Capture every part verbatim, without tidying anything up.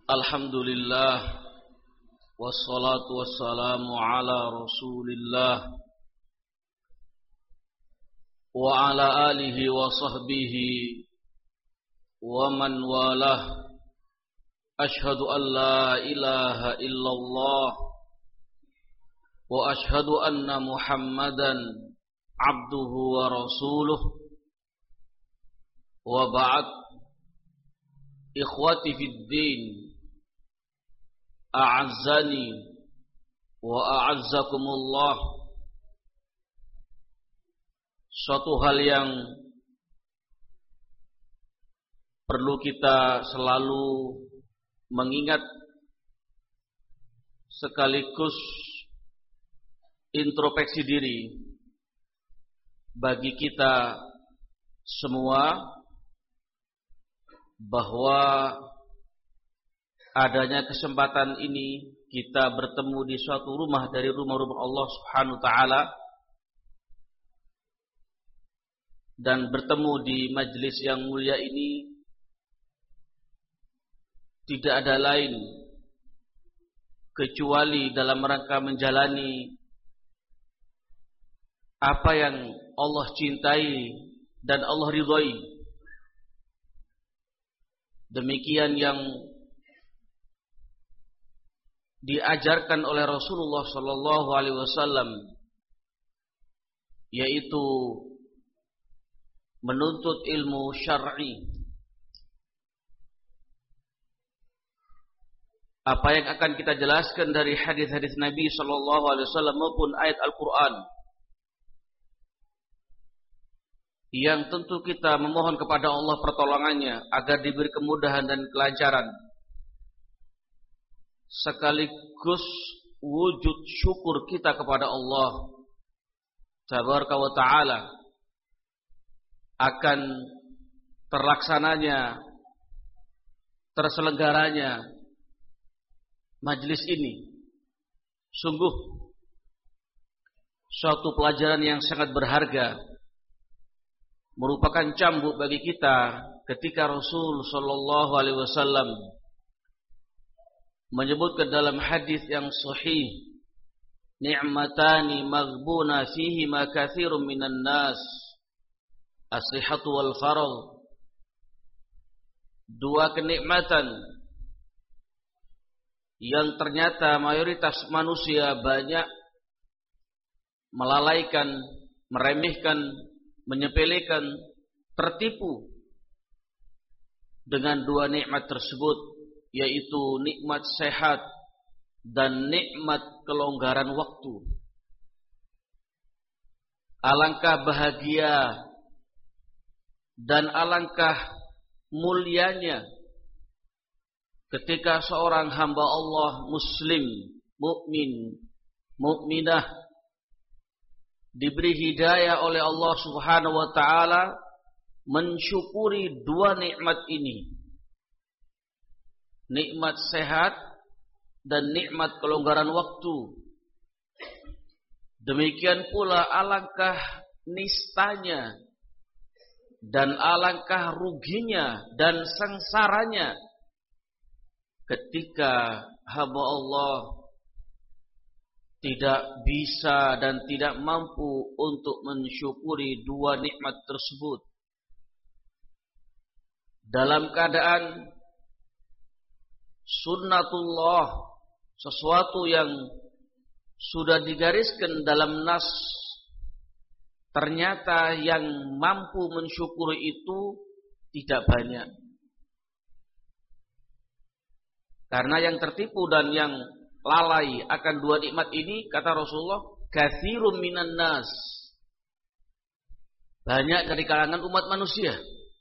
Alhamdulillah wassalatu wassalamu ala Rasulillah wa ala alihi wa sahbihi wa man walah. Ashhadu an la ilaha illallah wa ashhadu anna Muhammadan abduhu wa rasuluh. Wa ba'd. Ikhwati fid din, a'azzani wa a'azzakumullah. Suatu hal yang perlu kita selalu mengingat sekaligus introspeksi diri bagi kita semua, bahwa adanya kesempatan ini kita bertemu di suatu rumah dari rumah-rumah Allah Subhanahu wa taala dan bertemu di majelis yang mulia ini tidak ada lain kecuali dalam rangka menjalani apa yang Allah cintai dan Allah ridhai. Demikian yang diajarkan oleh Rasulullah sallallahu alaihi wasallam, yaitu menuntut ilmu syar'i. Apa yang akan kita jelaskan dari hadis-hadis Nabi sallallahu alaihi wasallam maupun ayat Al-Qur'an, yang tentu kita memohon kepada Allah pertolongannya agar diberi kemudahan dan kelancaran, sekaligus wujud syukur kita kepada Allah Tabaraka wa Ta'ala akan terlaksananya, terselenggaranya majlis ini. Sungguh suatu pelajaran yang sangat berharga, merupakan cambuk bagi kita ketika Rasul sallallahu alaihi wasallam menyebutkan dalam hadis yang sahih, ni'matani maghbuna fihi ma katsirun minan nas, as-sihhatu wal faragh. Dua kenikmatan yang ternyata mayoritas manusia banyak melalaikan, meremehkan, menyepelekan, tertipu dengan dua nikmat tersebut, yaitu nikmat sehat dan nikmat kelonggaran waktu. Alangkah bahagia dan alangkah mulianya ketika seorang hamba Allah muslim, mukmin, mukminah diberi hidayah oleh Allah Subhanahu wa taala mensyukuri dua nikmat ini, nikmat sehat dan nikmat kelonggaran waktu. Demikian pula alangkah nistanya dan alangkah ruginya dan sengsaranya ketika hamba Allah tidak bisa dan tidak mampu untuk mensyukuri dua nikmat tersebut, dalam keadaan sunnatullah, sesuatu yang sudah digariskan dalam nas, ternyata yang mampu mensyukuri itu tidak banyak. Karena yang tertipu dan yang lalai akan dua nikmat ini, kata Rasulullah, katsirun minan nas, banyak dari kalangan umat manusia.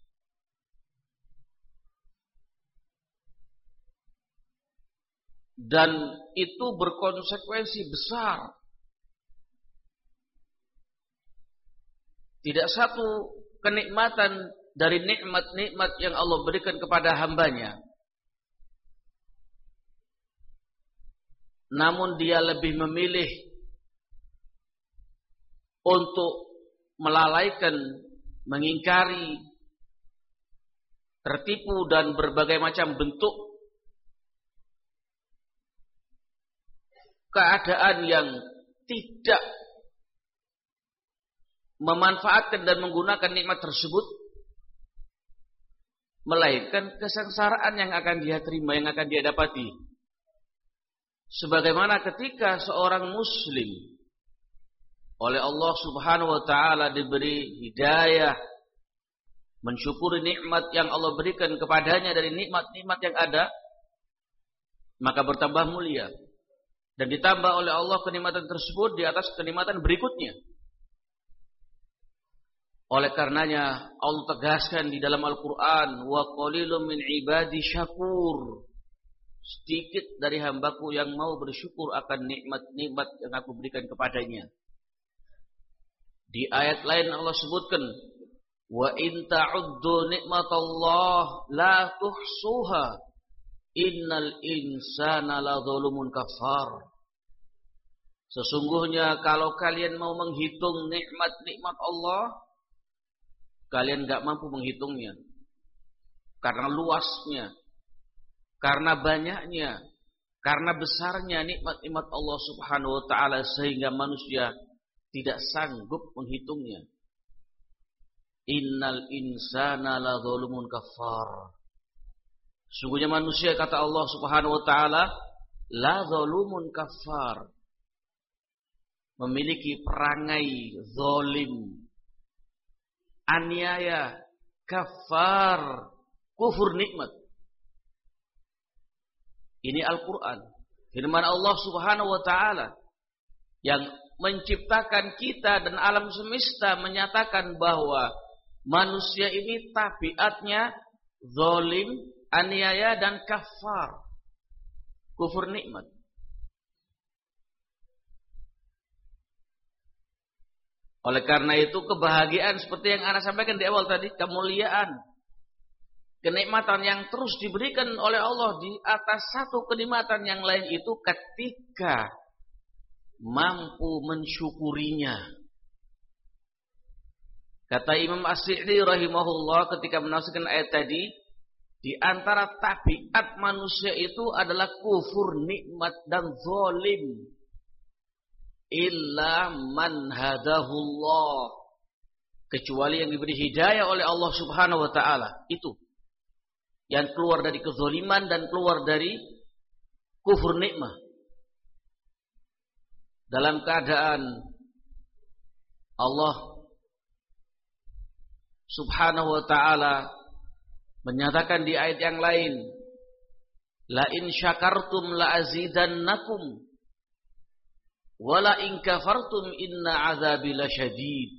Dan itu berkonsekuensi besar. Tidak satu kenikmatan dari nikmat-nikmat yang Allah berikan kepada hambanya, namun dia lebih memilih untuk melalaikan, mengingkari, tertipu dan berbagai macam bentuk keadaan yang tidak memanfaatkan dan menggunakan nikmat tersebut, melainkan kesengsaraan yang akan dia terima, yang akan dia dapati. Sebagaimana ketika seorang muslim oleh Allah Subhanahu wa taala diberi hidayah, mensyukuri nikmat yang Allah berikan kepadanya dari nikmat-nikmat yang ada, maka bertambah mulia. Dan ditambah oleh Allah kenikmatan tersebut di atas kenikmatan berikutnya. Oleh karenanya Allah tegaskan di dalam Al-Quran, wa qalilun min ibadi syakur. Sedikit dari hambaku yang mau bersyukur akan nikmat-nikmat yang aku berikan kepadanya. Di ayat lain Allah sebutkan, wa in ta'uddu nikmatallah la tuhsuha innal insana la zalumun kafar. Sesungguhnya kalau kalian mau menghitung nikmat-nikmat Allah, kalian gak mampu menghitungnya. Karena luasnya, karena banyaknya, karena besarnya nikmat-nikmat Allah Subhanahu wa taala sehingga manusia tidak sanggup menghitungnya. Innal insana la zalumun kafar. Sesungguhnya manusia, kata Allah Subhanahu wa taala, la zalumun kafar, memiliki perangai zalim, aniaya, kafar, kufur nikmat. Ini Al-Quran, firman Allah Subhanahu wa taala yang menciptakan kita dan alam semesta, menyatakan bahwa manusia ini tabiatnya zalim, aniaya dan kafar, kufur nikmat. Oleh karena itu kebahagiaan seperti yang Anda sampaikan di awal tadi, kemuliaan, kenikmatan yang terus diberikan oleh Allah di atas satu kenikmatan yang lain itu ketika mampu mensyukurinya. Kata Imam As-Sa'di rahimahullah ketika menafsirkan ayat tadi, di antara tabiat manusia itu adalah kufur nikmat dan zalim. Illa man hadahullah, kecuali yang diberi hidayah oleh Allah Subhanahu wa taala, itu yang keluar dari kezaliman dan keluar dari kufur nikmah dalam keadaan Allah Subhanahu wa taala menyatakan di ayat yang lain, la in syakartum la azidannakum wala in kafartum inna azabi lasyadid.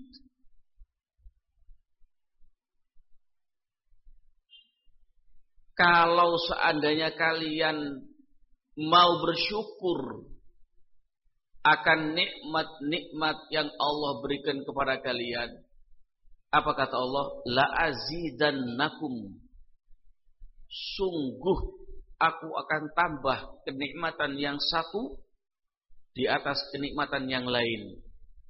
Kalau seandainya kalian mau bersyukur akan nikmat-nikmat yang Allah berikan kepada kalian, apa kata Allah? La azidannakum, sungguh aku akan tambah kenikmatan yang satu di atas kenikmatan yang lain.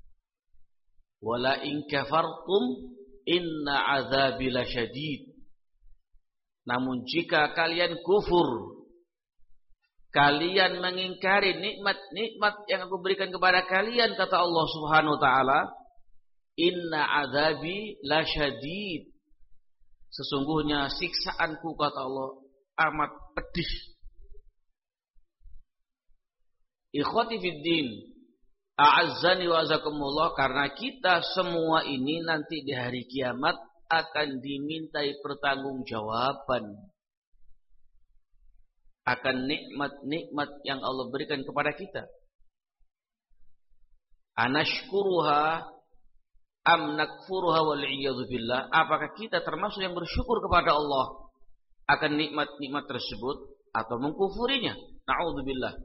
Wala in kafartum inna azabi lasyadid. Namun jika kalian kufur, kalian mengingkari nikmat-nikmat yang aku berikan kepada kalian, kata Allah Subhanahu wa taala, inna azabi lasyadid. Sesungguhnya siksaanku, kata Allah, amat pedih. Ikhwati fiddin, a'azzani wa azakumullah, karena kita semua ini nanti di hari kiamat akan dimintai pertanggungjawaban akan nikmat-nikmat yang Allah berikan kepada kita. Anashkuruha am nakfuruha wal iyadzu billah. Apakah kita termasuk yang bersyukur kepada Allah akan nikmat-nikmat tersebut atau mengkufurinya? Na'udzubillah.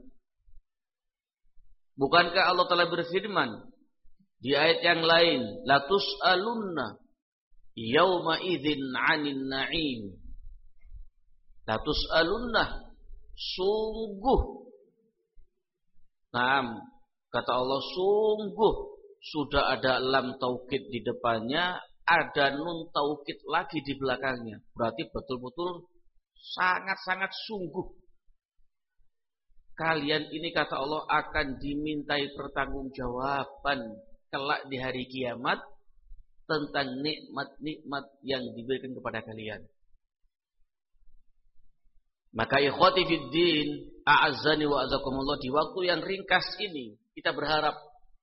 Bukankah Allah telah berfirman di ayat yang lain, la tus'alunna yauma idzin 'anin na'im. La tus'alunna, sungguh. Naam, kata Allah, sungguh sudah ada lam taukid di depannya, ada nun taukid lagi di belakangnya. Berarti betul-betul sangat-sangat sungguh. kalian ini kata Allah akan dimintai pertanggungjawaban kelak di hari kiamat tentang nikmat-nikmat yang diberikan kepada kalian. Maka ikhwati fiddin, a'azzani wa azakumullah, di waktu yang ringkas ini kita berharap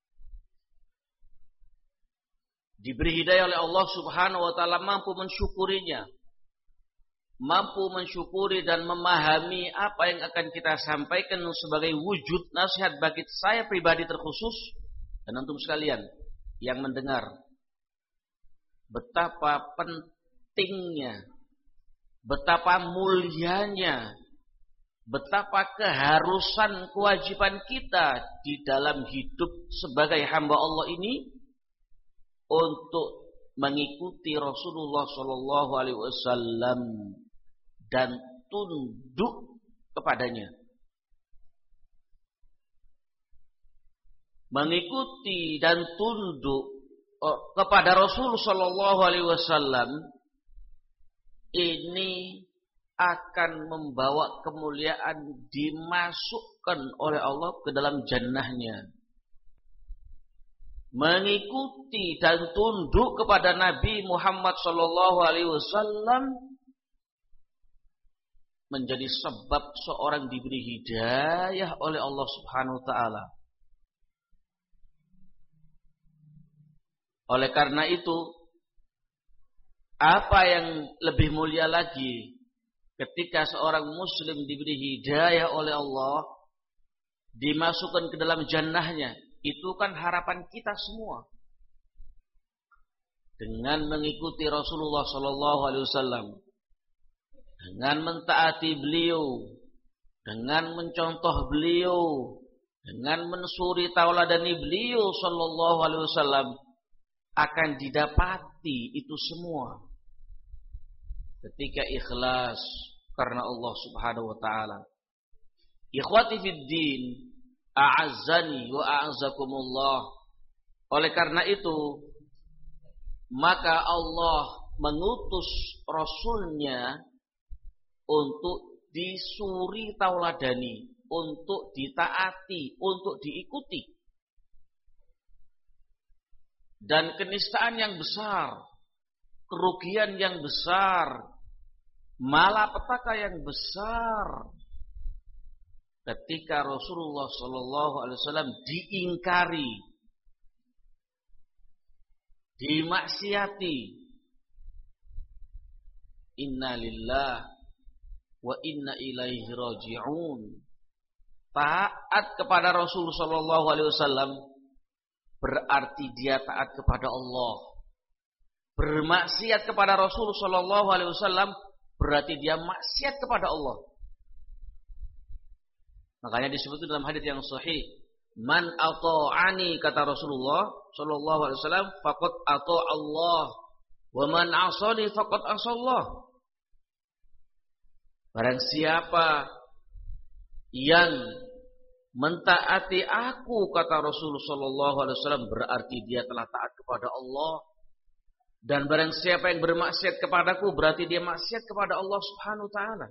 diberi hidayah oleh Allah Subhanahu wa taala, mampu mensyukurinya, mampu mensyukuri dan memahami apa yang akan kita sampaikan sebagai wujud nasihat bagi saya pribadi terkhusus dan antum sekalian yang mendengar. Betapa pentingnya, betapa mulianya, betapa keharusan kewajiban kita di dalam hidup sebagai hamba Allah ini untuk mengikuti Rasulullah Shallallahu Alaihi Wasallam dan tunduk kepadanya. Mengikuti dan tunduk kepada Rasul Shallallahu Alaihi Wasallam ini akan membawa kemuliaan, dimasukkan oleh Allah ke dalam jannahnya. Mengikuti dan tunduk kepada Nabi Muhammad Shallallahu Alaihi Wasallam menjadi sebab seorang diberi hidayah oleh Allah Subhanahu Wa Taala. Oleh karena itu, apa yang lebih mulia lagi ketika seorang muslim diberi hidayah oleh Allah, dimasukkan ke dalam jannahnya. Itu kan harapan kita semua. Dengan mengikuti Rasulullah Sallallahu Alaihi Wasallam, dengan mentaati beliau, dengan mencontoh beliau, dengan mensuri tauladani beliau Sallallahu Alaihi Wasallam, akan didapati itu semua ketika ikhlas karena Allah Subhanahu Wa Taala. Ikhwati fid din, a'azzani wa a'azzakumullah. Oleh karena itu, maka Allah mengutus Rasulnya untuk disuri tauladani, untuk ditaati, untuk diikuti. Dan kenistaan yang besar, kerugian yang besar, malapetaka yang besar ketika Rasulullah Shallallahu Alaihi Wasallam diingkari, dimaksiati. Inna lillah wa inna ilaihi raji'un. Taat kepada Rasul Shallallahu Alaihi Wasallam berarti dia taat kepada Allah. Bermaksiat kepada Rasul Shallallahu Alaihi Wasallam berarti dia maksiat kepada Allah. Makanya disebutkan dalam hadits yang sahih, man ata'ani, kata Rasulullah Shallallahu Alaihi Wasallam, faqad ata' Allah, wa man asani faqad asallah. Barang siapa yang mentaati aku, kata Rasulullah Shallallahu Alaihi Wasallam, berarti dia telah taat kepada Allah. Dan barang siapa yang bermaksiat kepadaku, berarti dia maksiat kepada Allah Subhanahu Wa Taala.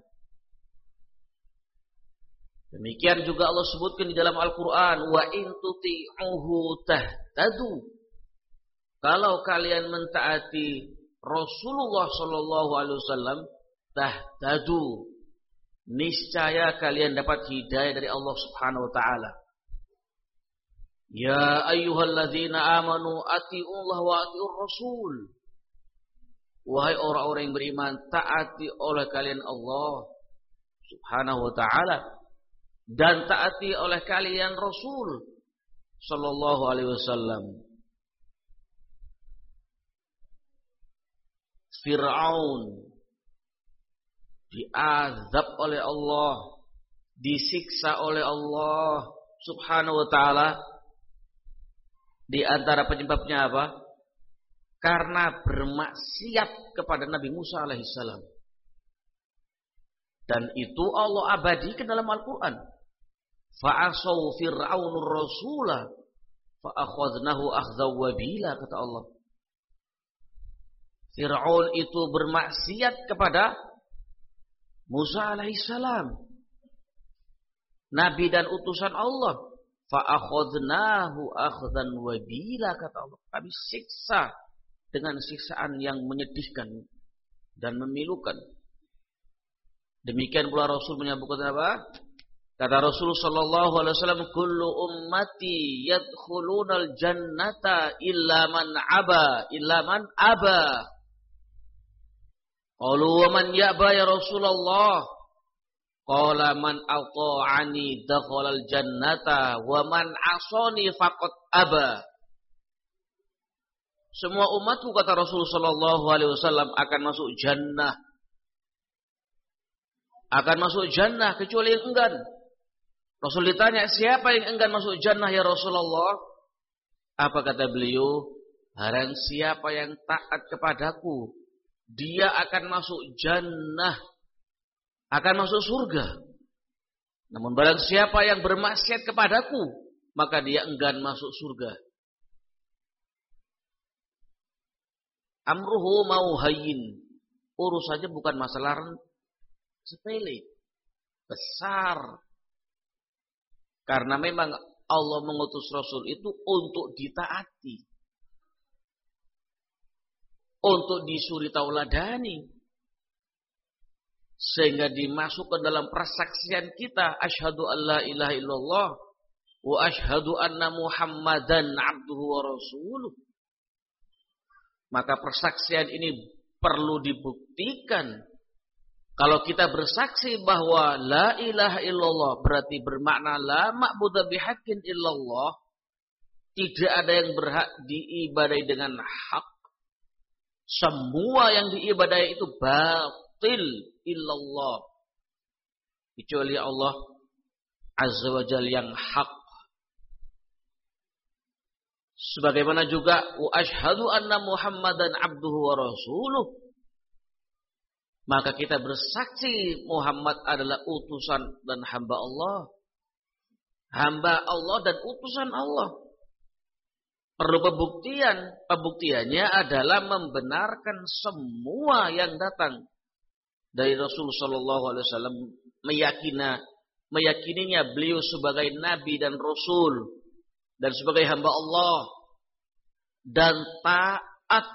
Demikian juga Allah sebutkan di dalam Al-Quran, wa in tuti'uhu tahtadu. Kalau kalian mentaati Rasulullah Shallallahu Alaihi Wasallam, tahtadu, niscaya kalian dapat hidayah dari Allah Subhanahu Wa Taala. Ya ayyuhalladzina amanu ati'ullah wa ati'ur rasul. Wahai orang-orang yang beriman, taati oleh kalian Allah Subhanahu Wa Taala dan taati oleh kalian Rasul Sallallahu Alaihi Wasallam. Fir'aun diazab oleh Allah, disiksa oleh Allah Subhanahu Wa Taala. Di antara penyebabnya apa? Karena bermaksiat kepada Nabi Musa alaihissalam. Dan itu Allah abadikan dalam Al-Quran. Fa'asau fir'aunur rasulah fa'akhadnahu akhzaw wabila, kata Allah. Fir'aun itu bermaksiat kepada Musa alaihissalam. nabi dan utusan Allah. Fa akhadnahu akhdan wabila, kata Allah. Kami siksa dengan siksaan yang menyedihkan dan memilukan. Demikian pula Rasul menyebutkan apa? Kata Rasul sallallahu alaihi wasallam, kullu ummati yadkhulunal jannata illa man aba, illa man aba. Qalu wa man ya'ba ya Rasulullah? Qala man ata'ani dakhalal jannata wa man asani faqad aba. Semua umatku, kata Rasul sallallahu alaihi wasallam, akan masuk jannah. Akan masuk jannah kecuali yang enggan. Rasul ditanya, siapa yang enggan masuk jannah ya Rasulullah? Apa kata beliau? Barang siapa yang taat kepadaku, dia akan masuk jannah, akan masuk surga. Namun barang siapa yang bermaksiat kepadaku, maka dia enggan masuk surga. Amruhu mauhayyin. Urusannya bukan masalah sepele, besar. Karena memang Allah mengutus Rasul itu untuk ditaati, untuk disuri tauladani, sehingga dimasukkan dalam persaksian kita, asyhadu an la ilaha illallah wa asyhadu anna Muhammadan abduhu wa rasuluh. Maka persaksian ini perlu dibuktikan. Kalau kita bersaksi bahwa la ilaha illallah, berarti bermakna la ma'budu bihaqqin illallah, tidak ada yang berhak diibadai dengan hak. Semua yang diibadai itu batil illallah, kecuali Allah azza wa jalla yang hak. Sebagaimana juga wa asyhadu anna Muhammadan abduhu wa rasuluh. Maka kita bersaksi Muhammad adalah utusan dan hamba Allah. Hamba Allah dan utusan Allah. Perlu pembuktian. Pembuktiannya adalah membenarkan semua yang datang dari Rasul sallallahu alaihi wasallam, meyakina meyakininya beliau sebagai nabi dan rasul dan sebagai hamba Allah, dan taat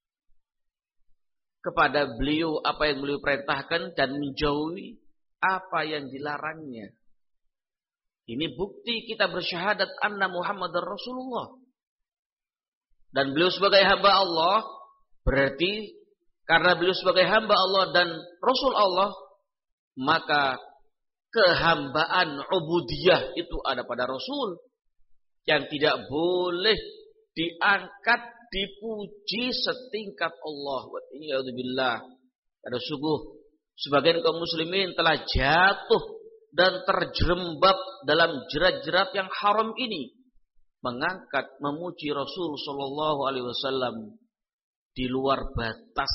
kepada beliau apa yang beliau perintahkan dan menjauhi apa yang dilarangnya. Ini bukti kita bersyahadat anna Muhammadar Rasulullah. Dan beliau sebagai hamba Allah, berarti karena beliau sebagai hamba Allah dan Rasul Allah, maka kehambaan ubudiyah itu ada pada Rasul, yang tidak boleh diangkat, dipuji setingkat Allah. Ini alhamdulillah. Ada sungguh sebagian kaum muslimin telah jatuh dan terjerembab dalam jerat-jerat yang haram ini, mengangkat, memuji Rasul sallallahu alaihi wasallam di luar batas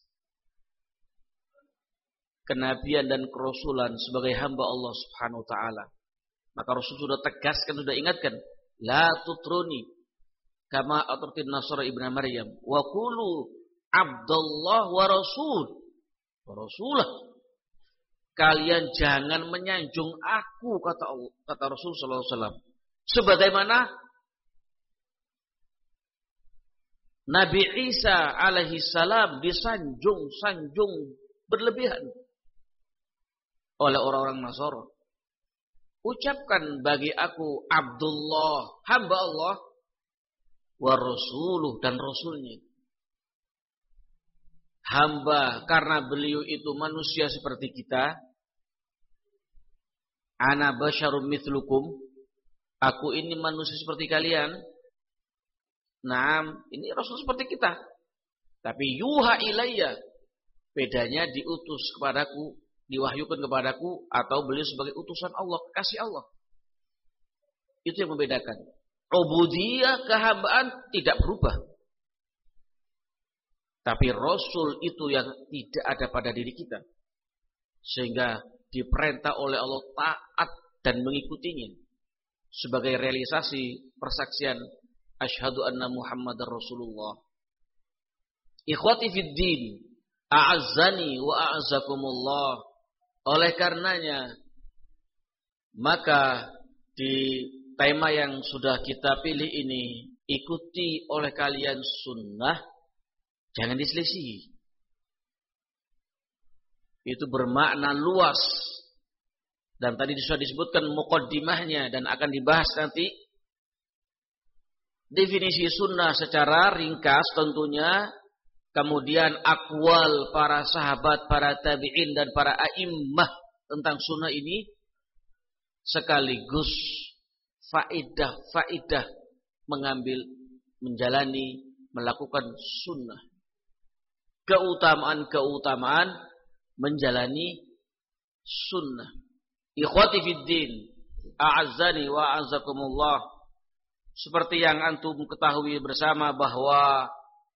kenabian dan kerasulan sebagai hamba Allah Subhanahu wa taala. Maka Rasul sudah tegaskan, sudah ingatkan, la tutruni kama aturtin Nasara ibn Maryam wa qulu Abdullah wa Rasul wa Rasulah. Kalian jangan menyanjung aku, kata Allah, kata Rasul sallallahu alaihi wasallam, sebagaimana Nabi Isa alaihi salam disanjung-sanjung berlebihan oleh orang-orang Nasara. Ucapkan bagi aku Abdullah, hamba Allah, wa rasuluh, dan rasulnya. Hamba karena beliau itu manusia seperti kita. Ana basyarum mithlukum, aku ini manusia seperti kalian. Naam, ini rasul seperti kita. Tapi yuha ilayya, bedanya diutus kepadaku, diwahyukan kepadaku, atau beliau sebagai utusan Allah, kasih Allah. Itu yang membedakan. Ubudiyah, kehambaan tidak berubah. Tapi Rasul itu yang tidak ada pada diri kita. Sehingga diperintah oleh Allah taat dan mengikutinya. Sebagai realisasi persaksian asyhadu anna Muhammadar Rasulullah. Ikhwati fid din, a'azzani wa a'azzakumullah. Oleh karenanya, Maka di tema yang sudah kita pilih ini, ikuti oleh kalian sunnah, jangan diselisihi. Itu bermakna luas. Dan tadi sudah disebutkan muqaddimahnya dan akan dibahas nanti. Definisi sunnah secara ringkas tentunya. Kemudian akwal para sahabat, para tabi'in dan para a'immah tentang sunnah ini. Sekaligus faidah-faidah mengambil, menjalani, melakukan sunnah. Keutamaan-keutamaan menjalani sunnah. Ikhwati fiddin, a'azzani wa a'azzakumullah. Seperti yang antum ketahui bersama bahwa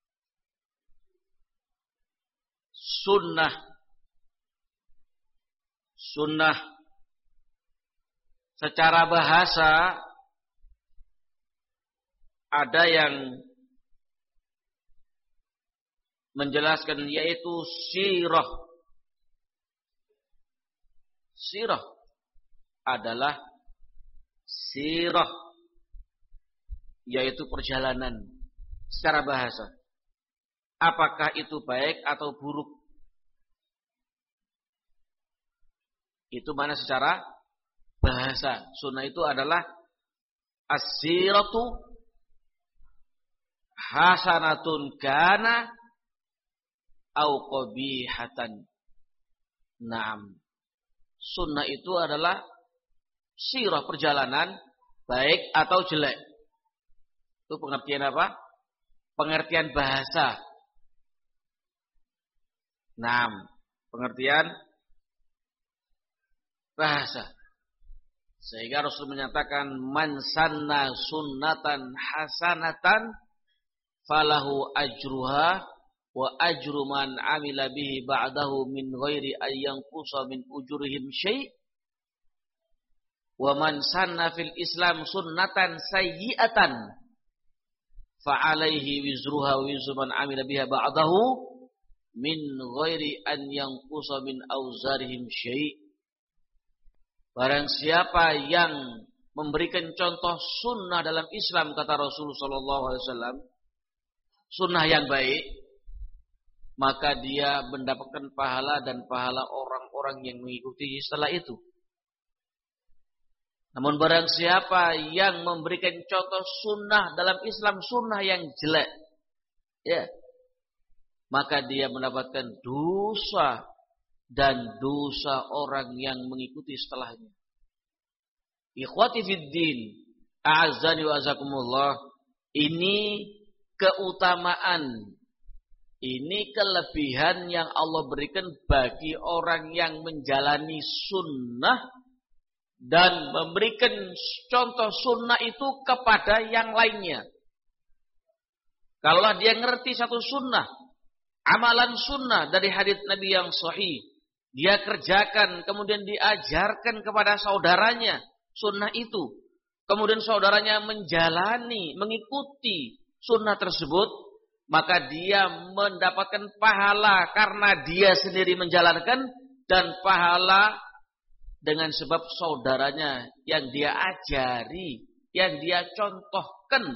sunnah sunnah secara bahasa ada yang menjelaskan yaitu sirah. Sirah adalah sirah, yaitu perjalanan secara bahasa. Apakah itu baik atau buruk? Itu mana secara bahasa. Sunnah itu adalah as-siratu hasanatun kana au qabihatan. Naam. Sunnah itu adalah sirah, perjalanan baik atau jelek. Itu pengertian apa? Pengertian bahasa. Naam, pengertian bahasa. Sehingga Rasul menyatakan man sanna sunnatan hasanatan falahu ajruha wa ajru man amila bihi ba'dahu min ghairi ayyanqusa min ujurihim syai'. Wa man sanna fil Islam sunnatan sayyi'atan fa alaihi wizruha wa wizru man amila biha ba'dahu min ghairi an yanqusa min auzarihim syai'. Barang siapa yang memberikan contoh sunnah dalam Islam, kata Rasulullah sallallahu alaihi wasallam, sunnah yang baik, maka dia mendapatkan pahala dan pahala orang-orang yang mengikuti setelah itu. Namun barang siapa yang memberikan contoh sunnah dalam Islam, sunnah yang jelek, ya, maka dia mendapatkan dosa dan dosa orang yang mengikuti setelahnya. Ikhwati fiddin, a'azzani wa azakumullah, ini keutamaan, ini kelebihan yang Allah berikan bagi orang yang menjalani sunnah dan memberikan contoh sunnah itu kepada yang lainnya. Kalau dia ngerti satu sunnah, amalan sunnah dari hadits Nabi yang sahih, dia kerjakan, kemudian diajarkan kepada saudaranya sunnah itu, kemudian saudaranya menjalani, mengikuti sunnah tersebut, maka dia mendapatkan pahala karena dia sendiri menjalankan, dan pahala dengan sebab saudaranya yang dia ajari, yang dia contohkan.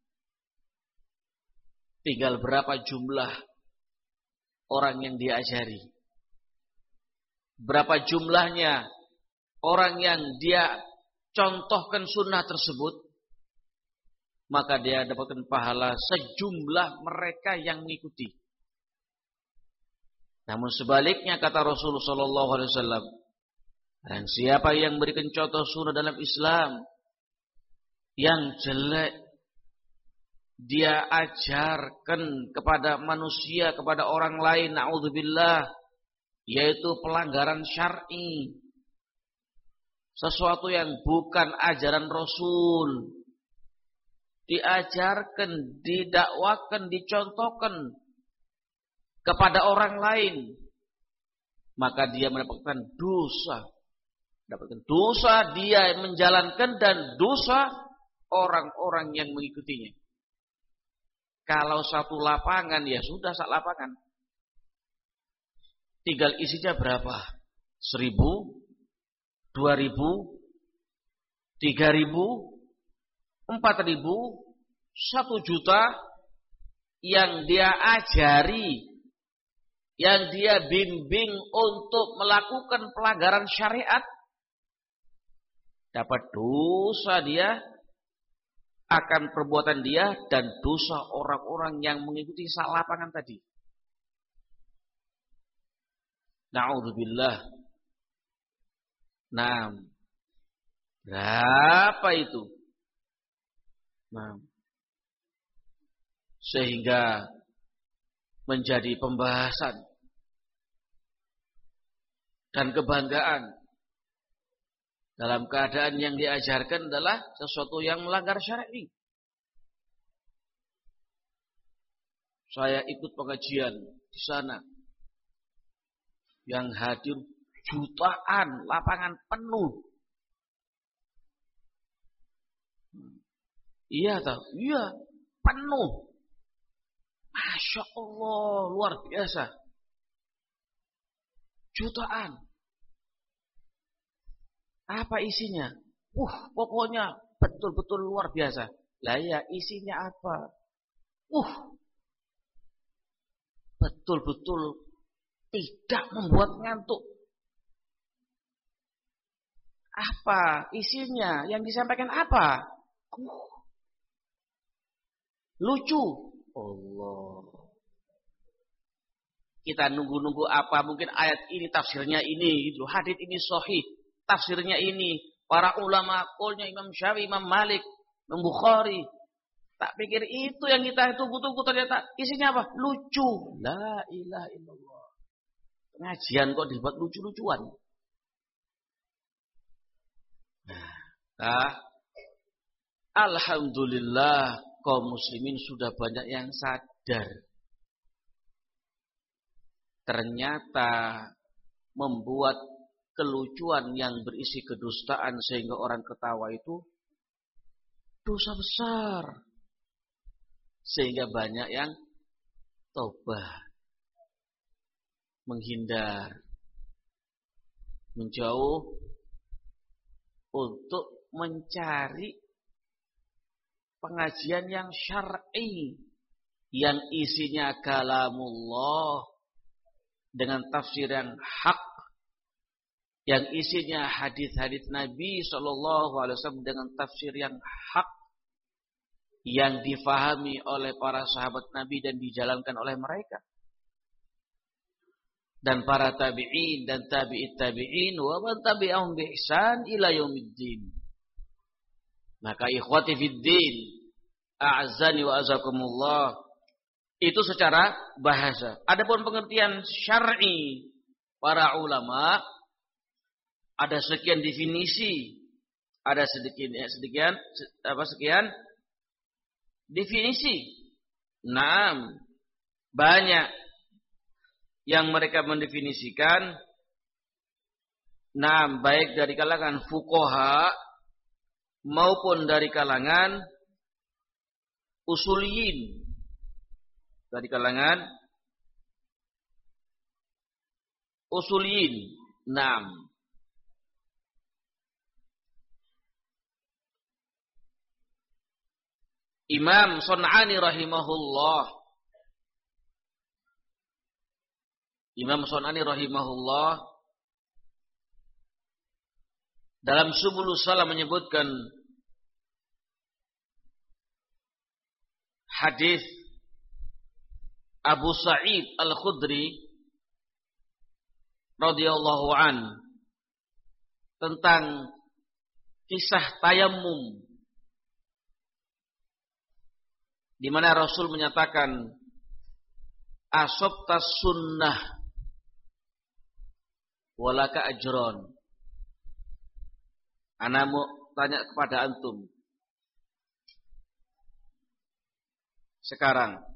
Tinggal berapa jumlah orang yang diajari, berapa jumlahnya orang yang dia contohkan sunnah tersebut, maka dia dapatkan pahala sejumlah mereka yang mengikuti. Namun sebaliknya, kata Rasulullah sallallahu alaihi wasallam, dan siapa yang berikan contoh sunnah dalam Islam yang jelek, dia ajarkan kepada manusia, kepada orang lain, na'udzubillah, yaitu pelanggaran syar'i, sesuatu yang bukan ajaran Rasul, diajarkan, didakwakan, dicontohkan kepada orang lain, maka dia mendapatkan dosa. Dapatkan dosa dia menjalankan dan dosa orang-orang yang mengikutinya. Kalau satu lapangan, ya sudah satu lapangan. Tinggal isinya berapa? Seribu, dua ribu, Tiga ribu, empat ribu, satu juta yang dia ajari, yang dia bimbing untuk melakukan pelanggaran syariat, dapat dosa dia akan perbuatan dia dan dosa orang-orang yang mengikuti salapangan tadi. Na'udzubillah. Nah, berapa itu? Nah, sehingga menjadi pembahasan dan kebanggaan dalam keadaan yang diajarkan adalah sesuatu yang melanggar syar'i. Saya ikut pengajian di sana, yang hadir jutaan, lapangan penuh. Iya tahu, iya penuh. Masya Allah, luar biasa. Jutaan. Apa isinya? Uh, pokoknya betul-betul luar biasa. Lah ya, isinya apa? Uh, betul-betul tidak membuat ngantuk. Apa isinya? Yang disampaikan apa? Uh, lucu. Allah. Kita nunggu-nunggu apa? Mungkin ayat ini tafsirnya ini, gitu. Hadits ini sahih, tafsirnya ini. Para ulama, qaulnya Imam Syafi'i, Imam Malik, Imam Bukhari. Tak pikir itu yang kita tunggu-tunggu, ternyata isinya apa? Lucu. La ilaha illallah. Pengajian kok dibuat lucu-lucuan. Nah, alhamdulillah kaum muslimin sudah banyak yang sadar. Ternyata membuat kelucuan yang berisi kedustaan sehingga orang ketawa itu dosa besar. Sehingga banyak yang taubat, menghindar, menjauh untuk mencari pengajian yang syar'i, yang isinya kalamullah dengan tafsir yang hak, yang isinya hadis-hadis Nabi Shallallahu Alaihi Wasallam dengan tafsir yang hak, yang difahami oleh para sahabat Nabi dan dijalankan oleh mereka dan para tabi'in dan tabi'it tabi'in wa man tabi'ahum bi ihsan ila yaumiddin. Maka ikhwati fiddin, a'azzani wa azakumullah, itu secara bahasa. Adapun pengertian syar'i para ulama ada sekian definisi, ada sedikit sekian apa sekian definisi. Naam, banyak yang mereka mendefinisikan. Naam, baik dari kalangan fuqaha maupun dari kalangan usuliyin, dari kalangan usuliyin. Naam, Imam Sun'ani rahimahullah, Imam Sun'ani rahimahullah dalam Subulus Salam menyebutkan hadis Abu Sa'id Al-Khudri radhiyallahu an tentang kisah tayammum, di mana Rasul menyatakan asabtas sunnah walaka ajron. Ana mau tanya kepada antum sekarang,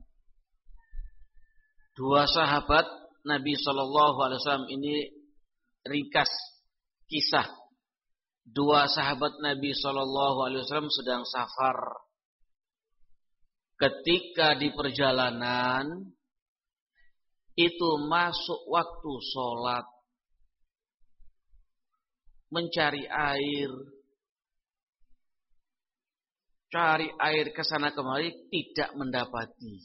dua sahabat Nabi Shallallahu Alaihi Wasallam ini ringkas kisah. Dua sahabat Nabi Shallallahu Alaihi Wasallam sedang safar. Ketika di perjalanan itu masuk waktu sholat, mencari air, cari air ke sana kemari tidak mendapati.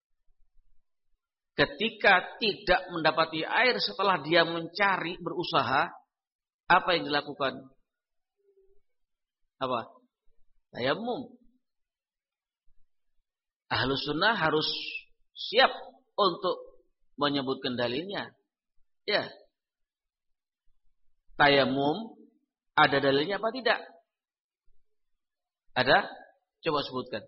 Ketika tidak mendapati air setelah dia mencari, berusaha, apa yang dilakukan? Apa? Tayamum. Ahlus sunnah harus siap untuk menyebutkan dalilnya. Ya. Tayamum ada dalilnya apa tidak? Ada? Coba sebutkan.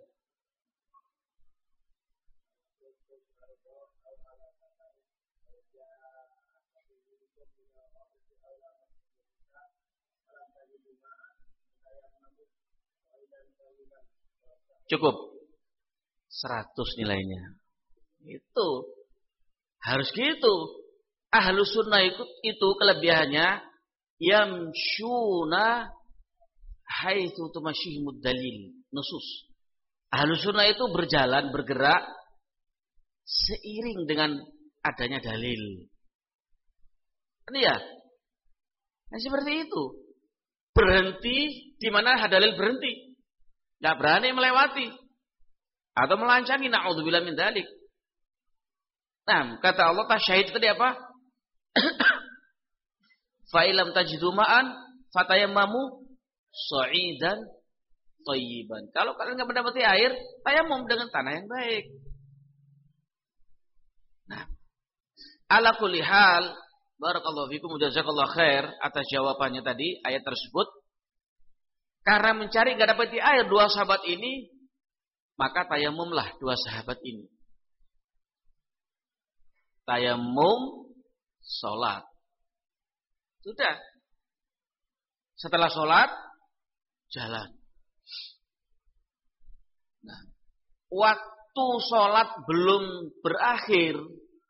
Cukup seratus nilainya. Itu harus gitu. Ahlus sunnah itu, itu kelebihannya yamshuna haitsu tumashihimud dalil nusus. Ahlus sunnah itu berjalan, bergerak seiring dengan adanya dalil. Ini ya. Nah seperti itu. Berhenti di mana dalil berhenti. Tidak berani melewati atau melancangi, na'udzubillah min dzalik. Nah, kata Allah tasyahid tadi apa? Fa ilam tajidu ma'an fatayammamu sha'idan thayyiban. Kalau kalian enggak mendapati air, tayamum dengan tanah yang baik. Nah, ala kulli hal, barakallahu fikum, jazakallahu khair atas jawabannya tadi ayat tersebut. Karena mencari enggak dapati air dua sahabat ini, maka tayamumlah dua sahabat ini. Tayamum salat. Sudah. Setelah salat jalan. Nah, waktu salat belum berakhir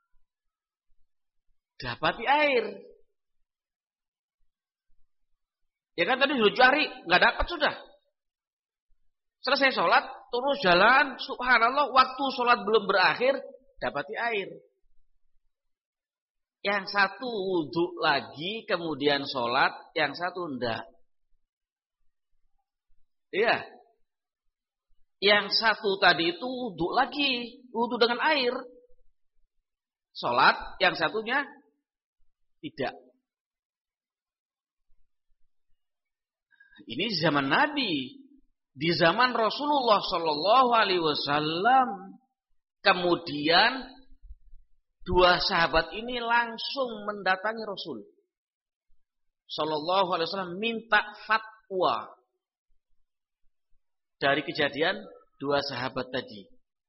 dapati air. Ya kan tadi sudah cari, nggak dapat sudah. Selesai sholat, terus jalan, subhanallah, waktu sholat belum berakhir, dapati air. Yang satu wudhu lagi, kemudian sholat, yang satu enggak. Iya. Yang satu tadi itu wudhu lagi, wudhu dengan air. Sholat, yang satunya tidak. Ini zaman Nabi, di zaman Rasulullah Shallallahu Alaihi Wasallam. Kemudian dua sahabat ini langsung mendatangi Rasul Shallallahu Alaihi Wasallam minta fatwa dari kejadian dua sahabat tadi.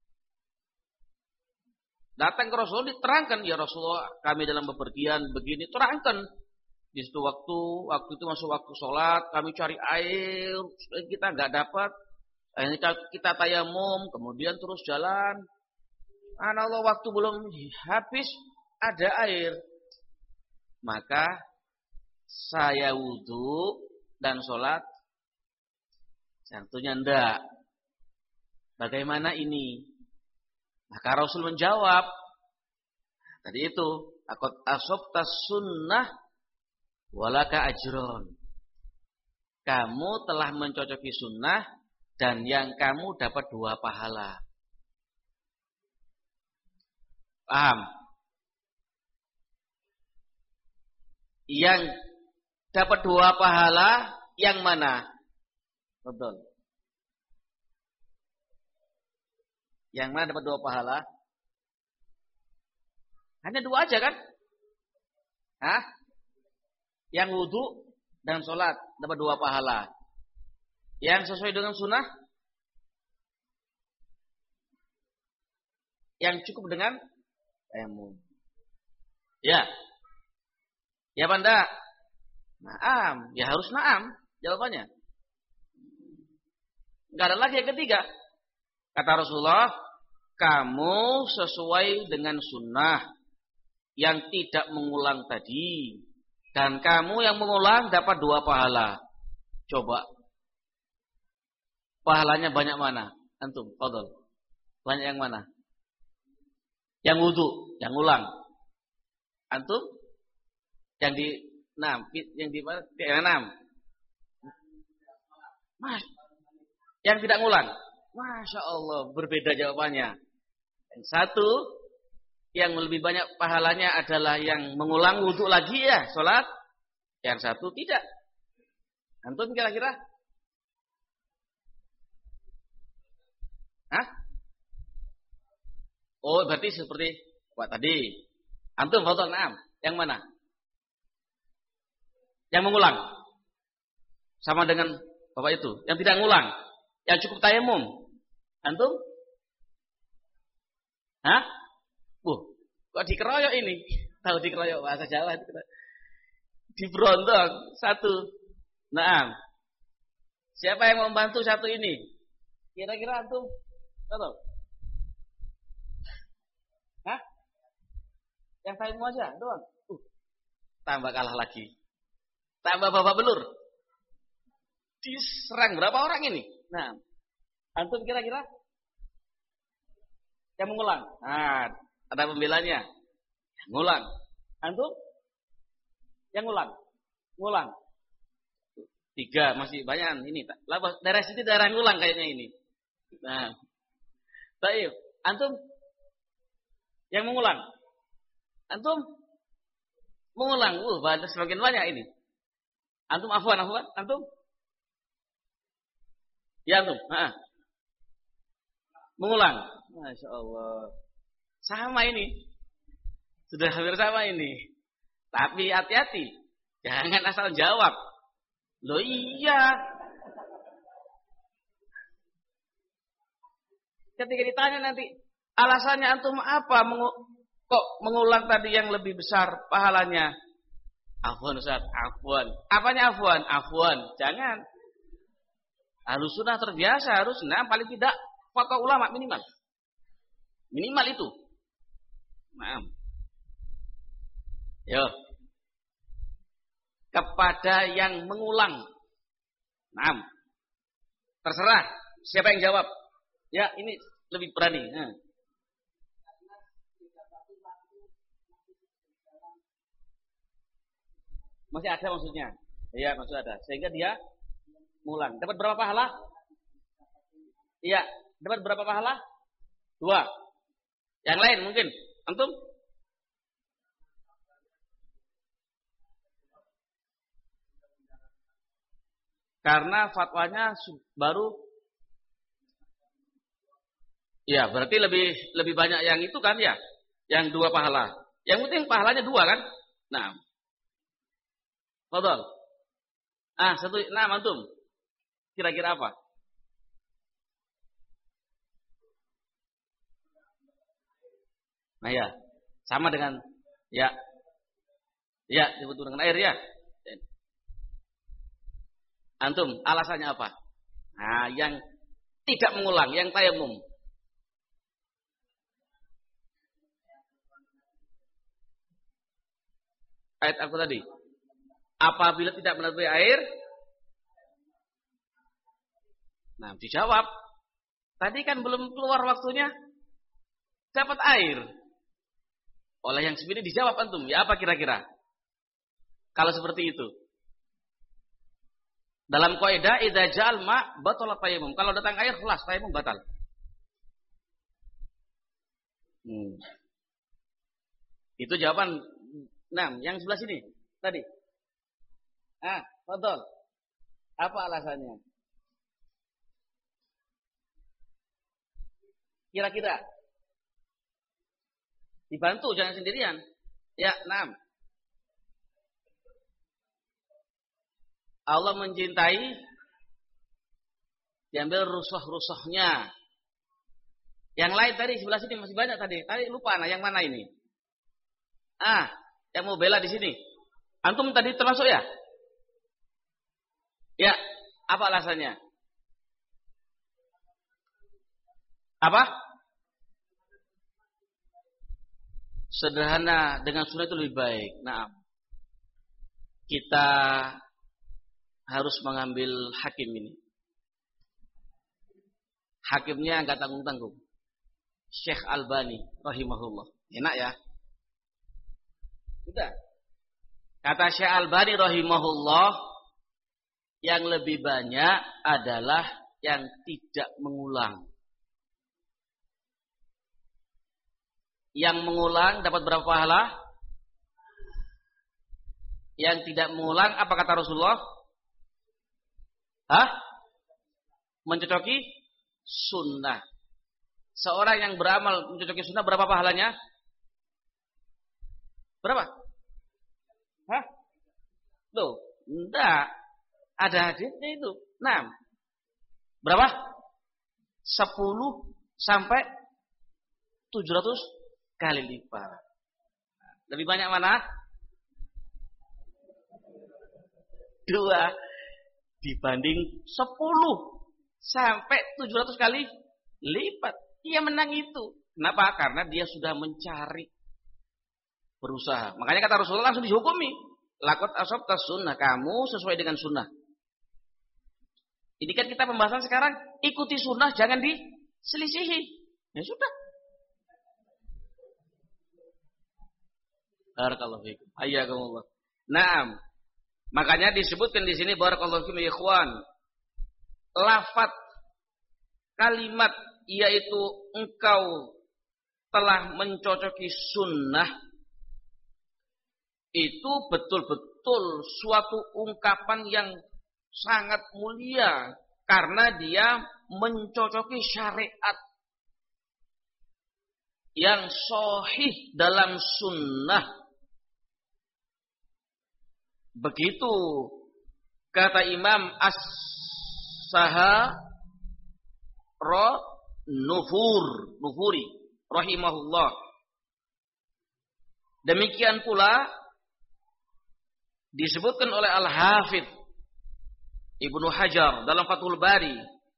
Datang ke Rasul, diterangkan, ya Rasulullah, kami dalam bepergian begini, terangkan. Di situ waktu, waktu itu masuk waktu sholat, kami cari air, kita nggak dapat, akhirnya kita tayamum, kemudian terus jalan. Allah, waktu belum habis, ada air. Maka saya wudhu dan sholat, satunya enggak. Bagaimana ini? Maka Rasul menjawab, tadi itu, akot asobtas sunnah walaka ajron. Kamu telah mencocoki sunnah dan yang kamu dapat dua pahala. Paham? Yang dapat dua pahala yang mana? Betul. Yang mana dapat dua pahala? Hanya dua aja kan? Hah? Yang wudhu dan sholat dapat dua pahala. Yang sesuai dengan sunnah, yang cukup dengan tayamum. Ya, ya banda. Naam, ya harus naam jawabannya. Enggak ada lagi yang ketiga. Kata Rasulullah, kamu sesuai dengan sunnah yang tidak mengulang tadi. Dan kamu yang mengulang dapat dua pahala. Coba. Pahalanya banyak mana? Antum, fadhol. Banyak yang mana? Yang wudu, yang ulang. Antum? Yang di enam, yang di mana? Yang enam. Mas. Yang tidak ngulang. Masya Allah, berbeda jawabannya. Yang satu, yang lebih banyak pahalanya adalah yang mengulang wudhu lagi ya, sholat. Yang satu tidak. Antum kira-kira? Hah? Oh, berarti seperti Pak tadi. Antum fadhol, na'am. Yang mana? Yang mengulang. Sama dengan Bapak itu. Yang tidak mengulang. Yang cukup tayamum. Antum? Hah? Uh, kok dikeroyok ini? Tahu dikeroyok bahasa Jawa. Diberondong. Satu. Na'am. Siapa yang membantu satu ini? Kira-kira antum? Tahu? Hah? Yang tayamum aja doang. Uh, tambah kalah lagi. Tambah babak belur. Diserang berapa orang ini? Nah, antum kira-kira yang mengulang. Nah, ada pembelanya. Ngulang. Antum yang ngulang. Ngulang. Tiga, masih banyak ini. Daerah sini daerah ngulang kayaknya ini. Nah, baik. Antum yang mengulang. Antum mengulang. Uh, semakin banyak ini. Antum afwan, afwan. Antum? Ya antum. Ha. Mengulang. Masya Allah. Sama ini. Sudah hampir sama ini. Tapi hati-hati. Jangan asal jawab. Loh iya. Ketika ditanya nanti. Alasannya antum apa? Mengu- kok mengulang tadi yang lebih besar pahalanya? Afwan Ustaz, afwan. Apanya afwan? Afwan. Jangan. Harus sunnah terbiasa, harus nah paling tidak fatwa ulama minimal. Minimal itu. Nah. Yo. Kepada yang mengulang. Nah. Terserah siapa yang jawab. Ya, ini lebih berani. Nah. Masih ada maksudnya. Iya, maksud ada. Sehingga dia mengulang. Dapat berapa pahala? Iya, dapat berapa pahala? Dua. Yang lain mungkin. Antum? Karena fatwanya baru. Iya, berarti lebih lebih banyak yang itu kan ya? Yang dua pahala. Yang penting pahalanya dua kan? Nah. Fadhol. Ah, satu, nah antum. Kira-kira apa? Nah ya, sama dengan ya. Ya, disebut dengan air ya. Antum, alasannya apa? Nah, yang tidak mengulang, yang tayamum. Ayat apa tadi? Apabila tidak menemukan air, nah dijawab. Tadi kan belum keluar waktunya, dapat air. Oleh yang sebenarnya dijawab antum. Ya apa kira-kira? Kalau seperti itu. Dalam kaidah idza ja'al ma batala tayammum. Kalau datang air, kelas tayammum batal. Hmm. Itu jawaban. Nah, yang sebelah sini tadi. Ah, fadhol. Apa alasannya? Kira-kira. Dibantu, jangan sendirian. Ya, enam. Allah mencintai diambil rusuh-rusuhnya. Yang lain tadi sebelah sini masih banyak tadi. Tadi lupa, nah yang mana ini? Ah, yang mau bela di sini. Antum tadi termasuk ya? Ya, apa alasannya? Apa? Sederhana, dengan sunnah itu lebih baik. Nah, kita harus mengambil hakim ini. Hakimnya enggak tanggung-tanggung. Syekh Albani rahimahullah. Enak ya? Sudah. Kata Syekh Albani rahimahullah, yang lebih banyak adalah yang tidak mengulang. Yang mengulang dapat berapa pahala? Yang tidak mengulang, apa kata Rasulullah? Hah? Mencocoki sunnah. Seorang yang beramal mencocoki sunnah berapa pahalanya? Berapa? Hah? Loh, enggak. Ada hadisnya itu. Nah, berapa? sepuluh sampai tujuh ratus kali lipat. Lebih banyak mana? Dua dibanding sepuluh sampai tujuh ratus kali lipat. Dia menang itu. Kenapa? Karena dia sudah mencari, berusaha. Makanya kata Rasulullah langsung dihukumi. Lakot ashabtas sunnah, kamu sesuai dengan sunnah. Ini kan kita pembahasan sekarang, ikuti sunnah, jangan diselisihi. Ya sudah. Barakallahu fiikum. Hayyakumullah. Naam. Makanya disebutkan di sini barakallahu fiikum ya ikhwan. Lafaz kalimat yaitu engkau telah mencocoki sunnah itu betul-betul suatu ungkapan yang sangat mulia karena dia mencocoki syariat yang sahih dalam sunnah. Begitu kata Imam As-Saha Ro Nufur Nufuri rahimahullah. Demikian pula disebutkan oleh Al-Hafidh Ibnu Hajar dalam Fathul Bari.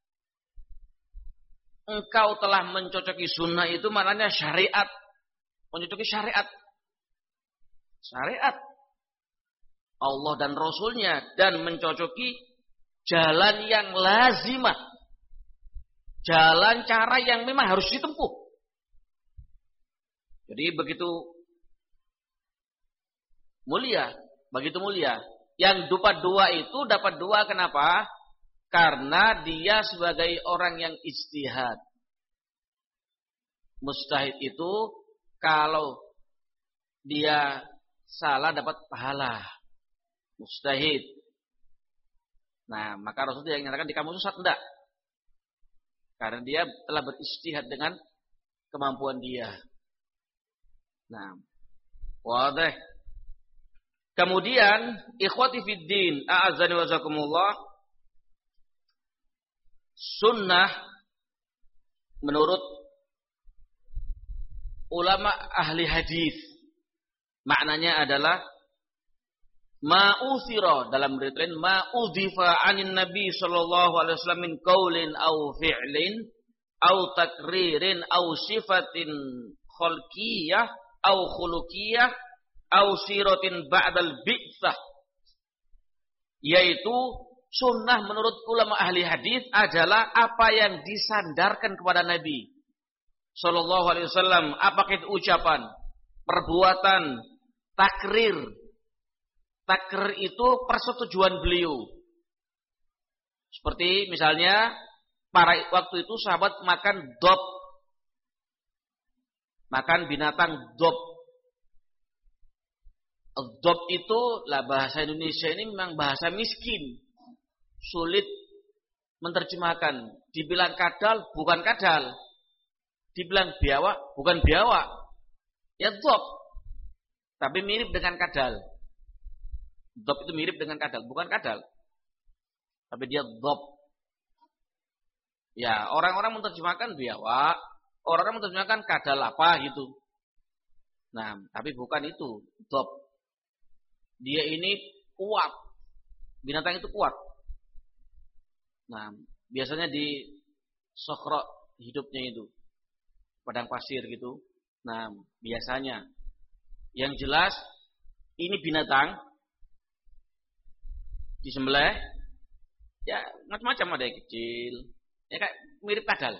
Engkau telah mencocoki sunnah itu maknanya syariat. Mencocoki syariat. Syariat Allah dan Rasulnya. Dan mencocoki jalan yang lazimah. Jalan cara yang memang harus ditempuh. Jadi begitu mulia. Begitu mulia. Yang dapat dua itu dapat dua kenapa? Karena dia sebagai orang yang ijtihad. Mustahid itu kalau dia salah dapat pahala. Mustahid. Nah, maka Rasul tidak menyatakan di kamu sesat, enggak. Karena dia telah berijtihad dengan kemampuan dia. Nah, wadah. Kemudian ikhwati fid din, a'azzani wa jazakumullah. Sunnah menurut ulama ahli hadis maknanya adalah ma'uthira dalam riwayat ma'udhifa 'anin nabi sallallahu alaihi wasallam min qaulin aw fi'lin aw takririn aw sifatin khalqiyah aw khuluqiyah aw siratin ba'dal bi'tsah, yaitu sunnah menurut ulama ahli hadis adalah apa yang disandarkan kepada Nabi sallallahu alaihi wasallam, apakah itu ucapan, perbuatan, takrir. Takrir itu persetujuan beliau. Seperti misalnya para waktu itu sahabat makan dob, makan binatang dob. Dob itu lah bahasa Indonesia ini memang bahasa miskin. Sulit menerjemahkan. Dibilang kadal, bukan kadal. Dibilang biawak, bukan biawak. Ya dob. Tapi mirip dengan kadal. Dob itu mirip dengan kadal, bukan kadal. Tapi dia dob. Ya, orang-orang menerjemahkan biawak. Orang-orang menerjemahkan kadal apa gitu. Nah, tapi bukan itu. Dob. Dia ini kuat. Binatang itu kuat. Nah, biasanya di Sokro hidupnya itu padang pasir gitu. Nah, biasanya yang jelas ini binatang disembelih ya macam-macam, ada yang kecil, ya kayak mirip kadal.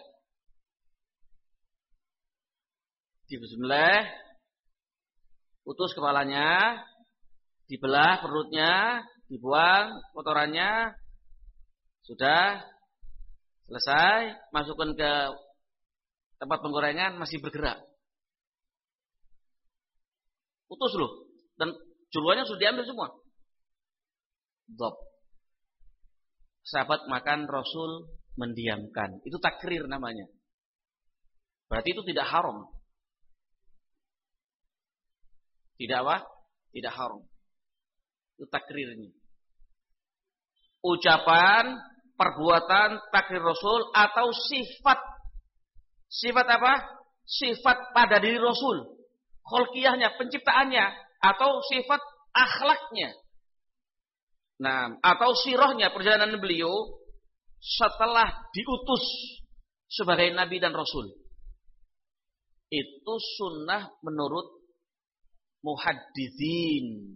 Disembelih, putus kepalanya, dibelah perutnya, dibuang kotorannya, sudah Selesai, masukkan ke tempat penggorengan, masih bergerak. Putus loh. Dan jeruannya sudah diambil semua. Dhab. Sahabat makan, Rasul mendiamkan. Itu takrir namanya. Berarti itu tidak haram. Tidak apa? Tidak haram. Itu takrirnya. Ucapan, perbuatan, takrir Rasul atau sifat. Sifat apa? Sifat pada diri Rasul. Kholqiyahnya, penciptaannya. Atau sifat akhlaknya. Nah, atau sirahnya, perjalanan beliau setelah diutus sebagai Nabi dan Rasul. Itu sunnah menurut muhadditsin.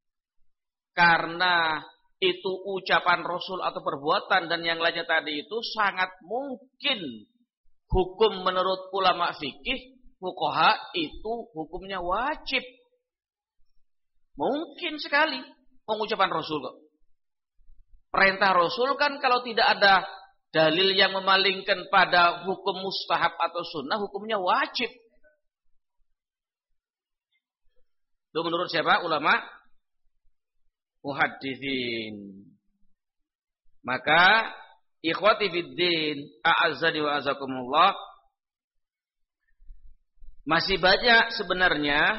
Karena itu ucapan Rasul atau perbuatan dan yang lainnya tadi itu sangat mungkin hukum menurut ulama fikih, fuqaha itu hukumnya wajib. Mungkin sekali pengucapan Rasul kok. Perintah Rasul kan kalau tidak ada dalil yang memalingkan pada hukum mustahab atau sunnah, hukumnya wajib. Itu menurut siapa? Ulama muhadditsin. Maka ikhwati fiddin, a'azzani wa azakumullah, masih banyak sebenarnya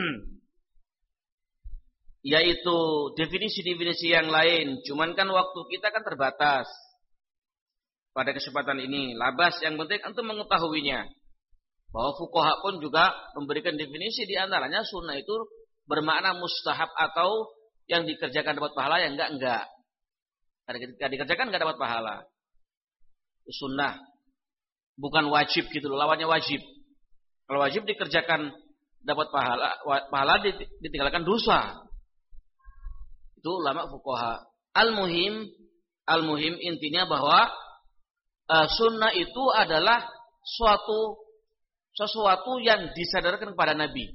yaitu definisi-definisi yang lain. Cuman kan waktu kita kan terbatas. Pada kesempatan ini, labas yang penting untuk mengetahuinya. Bahwa fuqaha pun juga memberikan definisi di antaranya sunnah itu bermakna mustahab atau yang dikerjakan dapat pahala, yang enggak enggak. Ketika dikerjakan enggak dapat pahala. Itu sunnah. Bukan wajib gitu loh, lawannya wajib. Kalau wajib dikerjakan dapat pahala, pahala ditinggalkan dosa. Itu ulama fuqaha. Al-muhim, al-muhim intinya bahwa uh, sunnah itu adalah suatu sesuatu yang disadarkan kepada Nabi.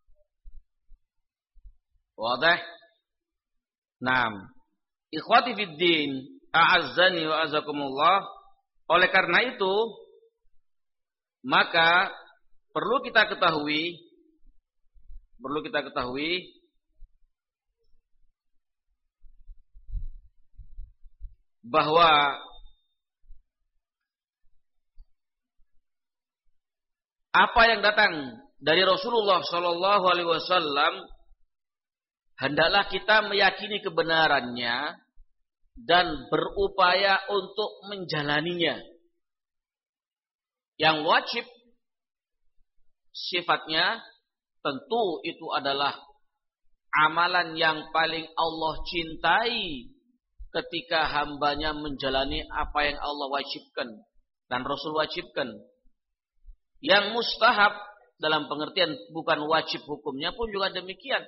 Wadah? Naam. Ikhwati fiddin, a'azzani wa azakumullah. Oleh karena itu, maka perlu kita ketahui, perlu kita ketahui bahwa apa yang datang dari Rasulullah Shallallahu Alaihi Wasallam hendaklah kita meyakini kebenarannya dan berupaya untuk menjalaninya. Yang wajib sifatnya tentu itu adalah amalan yang paling Allah cintai ketika hambanya menjalani apa yang Allah wajibkan dan Rasul wajibkan. Yang mustahab dalam pengertian bukan wajib hukumnya pun juga demikian.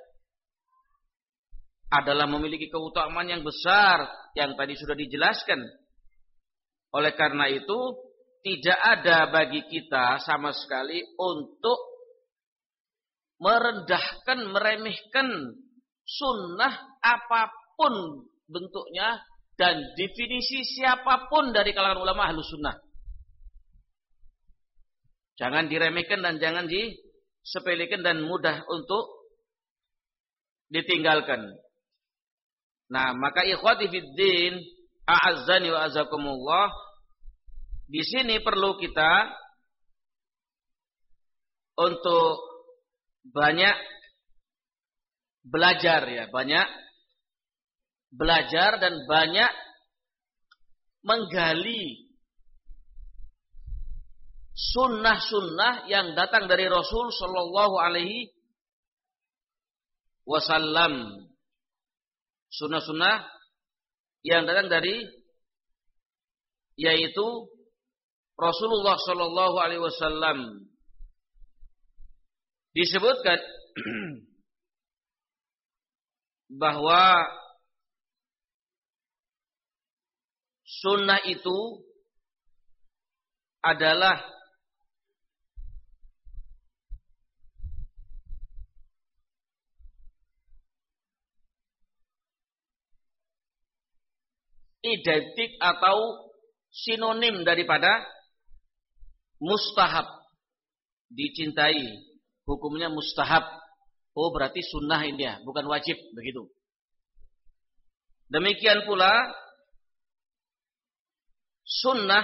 Adalah memiliki keutamaan yang besar yang tadi sudah dijelaskan. Oleh karena itu tidak ada bagi kita sama sekali untuk merendahkan, meremehkan sunnah apapun bentuknya dan definisi siapapun dari kalangan ulama ahlus sunnah. Jangan diremehkan dan jangan disepelekan dan mudah untuk ditinggalkan. Nah, maka ikhwati fiddin, a'azzani wa azakumullah, di sini perlu kita untuk banyak belajar ya, banyak belajar dan banyak menggali sunnah-sunnah yang datang dari Rasul Shallallahu Alaihi Wasallam. Sunnah-sunnah yang datang dari yaitu Rasulullah Shallallahu Alaihi Wasallam. Disebutkan bahwa sunnah itu adalah identik atau sinonim daripada mustahab, dicintai, hukumnya mustahab. Oh, berarti sunnah ini ya, bukan wajib, begitu. Demikian pula sunnah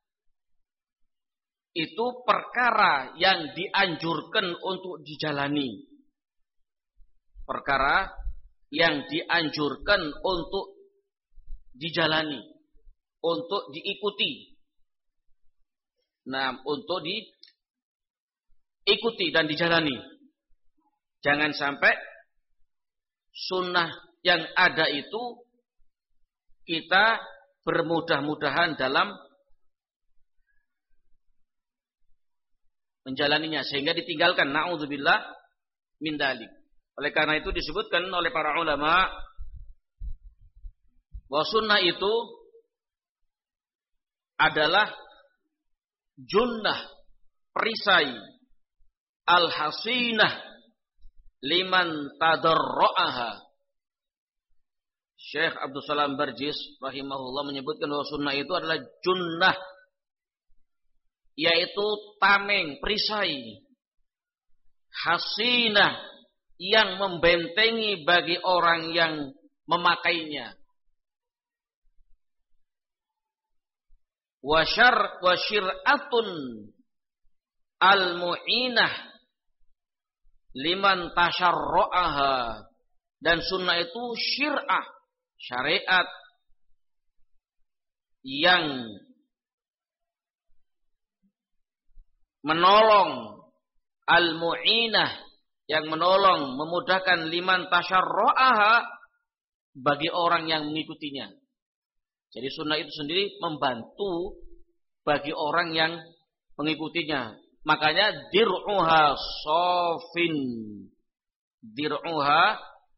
itu perkara yang dianjurkan untuk dijalani. Perkara yang dianjurkan untuk dijalani, untuk diikuti. Nah, untuk diikuti dan dijalani. Jangan sampai sunnah yang ada itu kita bermudah-mudahan dalam menjalaninya sehingga ditinggalkan. Na'udzubillah min dzalik. Oleh karena itu disebutkan oleh para ulama bahwa sunnah itu adalah junnah, perisai, al-hasinah liman tadarra'aha. Syekh Abdul Salam Barjis rahimahullah menyebutkan bahwa sunnah itu adalah junnah, yaitu tameng, perisai, hasinah, yang membentengi bagi orang yang memakainya. Wasyar wasyir'atun al-mu'inah liman tasyarra'aha. Dan sunnah itu syir'ah, syariat yang menolong, al-mu'inah, yang menolong, memudahkan liman tasyarra'aha, bagi orang yang mengikutinya. Jadi sunnah itu sendiri membantu bagi orang yang mengikutinya. Makanya dir'uha sofin, dir'uha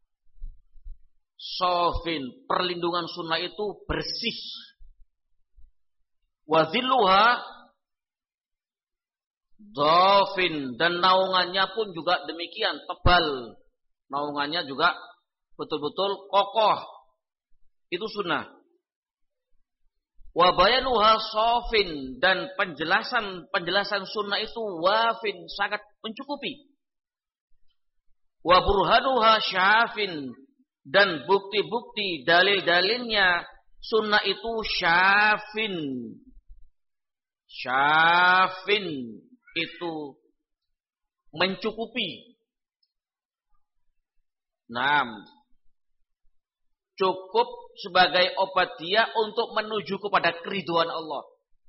sofin, perlindungan sunnah itu bersih. Wadhilluha dhafin, dan naungannya pun juga demikian, tebal. Naungannya juga betul-betul kokoh. Itu sunnah. Wa bayanuha sofin, dan penjelasan penjelasan sunnah itu wafin, sangat mencukupi. Wa burhanuha syafin, dan bukti-bukti dalil-dalilnya sunnah itu syafin. Syafin itu mencukupi. Nah, cukup sebagai obat dia untuk menuju kepada keridhaan Allah.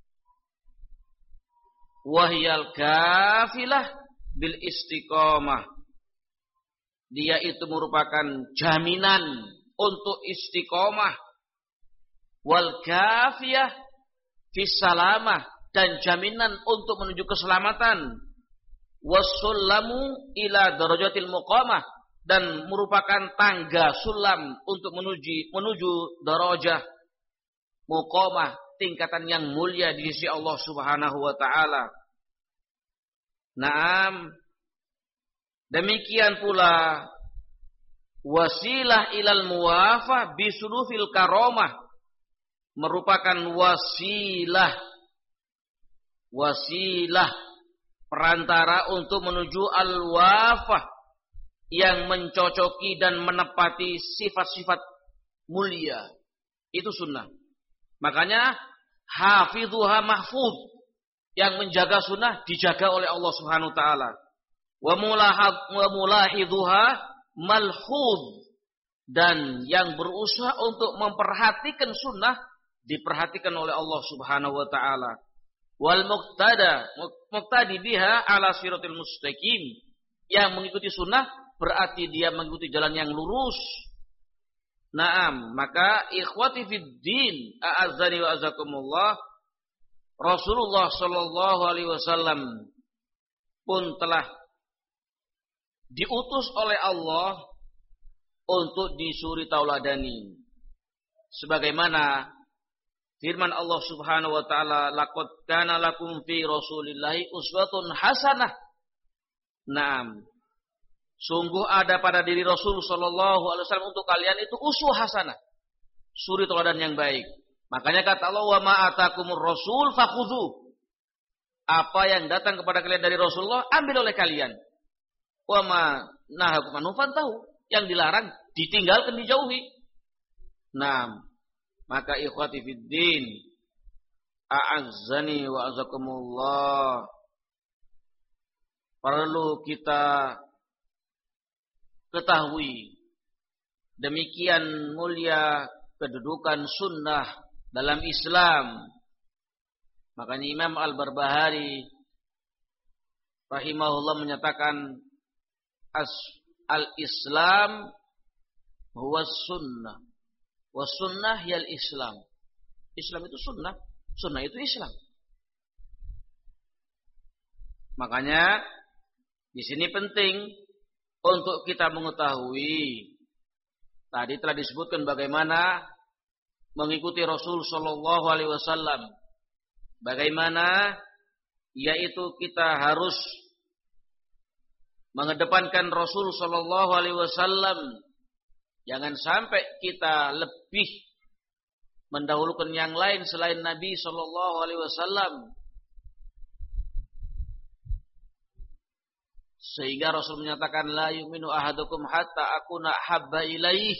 Wahyal kafilah bil istiqomah. Dia itu merupakan jaminan untuk istiqomah. Wal kafiyah fis salamah, dan jaminan untuk menuju keselamatan. Wassullamu ila darajatil muqamah, dan merupakan tangga sulam untuk menuju menuju darajah muqamah, tingkatan yang mulia di sisi Allah Subhanahu wa taala. Naam, demikian pula wasilah ilal muwafah bisulufil karamah, merupakan wasilah wasilah perantara untuk menuju al-wafah, yang mencocoki dan menepati sifat-sifat mulia. Itu sunnah. Makanya hafidhuha mahfudh, yang menjaga sunnah dijaga oleh Allah Subhanahu wa taala. Wa mulahidhuha malhudh, dan yang berusaha untuk memperhatikan sunnah diperhatikan oleh Allah Subhanahu wa taala. Wal muqtada muqtadi biha ala siratil mustaqim, yang mengikuti sunnah berarti dia mengikuti jalan yang lurus. Naam, maka ikhwati fid din, a'azzani wa azakumullah, Rasulullah sallallahu alaihi wasallam pun telah diutus oleh Allah untuk disuri tauladani. Sebagaimana firman Allah Subhanahu wa taala, laqad kana lakum fi Rasulillahi uswatun hasanah. Naam, sungguh ada pada diri Rasul sallallahu alaihi wasallam untuk kalian itu uswah hasanah, suri teladan yang baik. Makanya kata Allah, wa ma atakumur rasul fakhudhu. Apa yang datang kepada kalian dari Rasulullah, ambil oleh kalian. Wa ma nahakum anhu fantahu. Yang dilarang ditinggalkan, dijauhi. Nah, maka ikhwati fiddin, a'azzani wa azakumullah, perlu kita ketahui demikian mulia kedudukan sunnah dalam Islam. Makanya Imam Al-Barbahari rahimahullah menyatakan as al-Islam huwa sunnah wa sunnah yal Islam. Islam itu sunnah, sunnah itu Islam. Makanya di sini penting untuk kita mengetahui, tadi telah disebutkan bagaimana mengikuti Rasul Shallallahu Alaihi Wasallam, bagaimana yaitu kita harus mengedepankan Rasul Shallallahu Alaihi Wasallam. Jangan sampai kita lebih mendahulukan yang lain selain Nabi Shallallahu Alaihi Wasallam, sehingga Rasul menyatakan la yu'minu ahadukum hatta akuna habba ilaih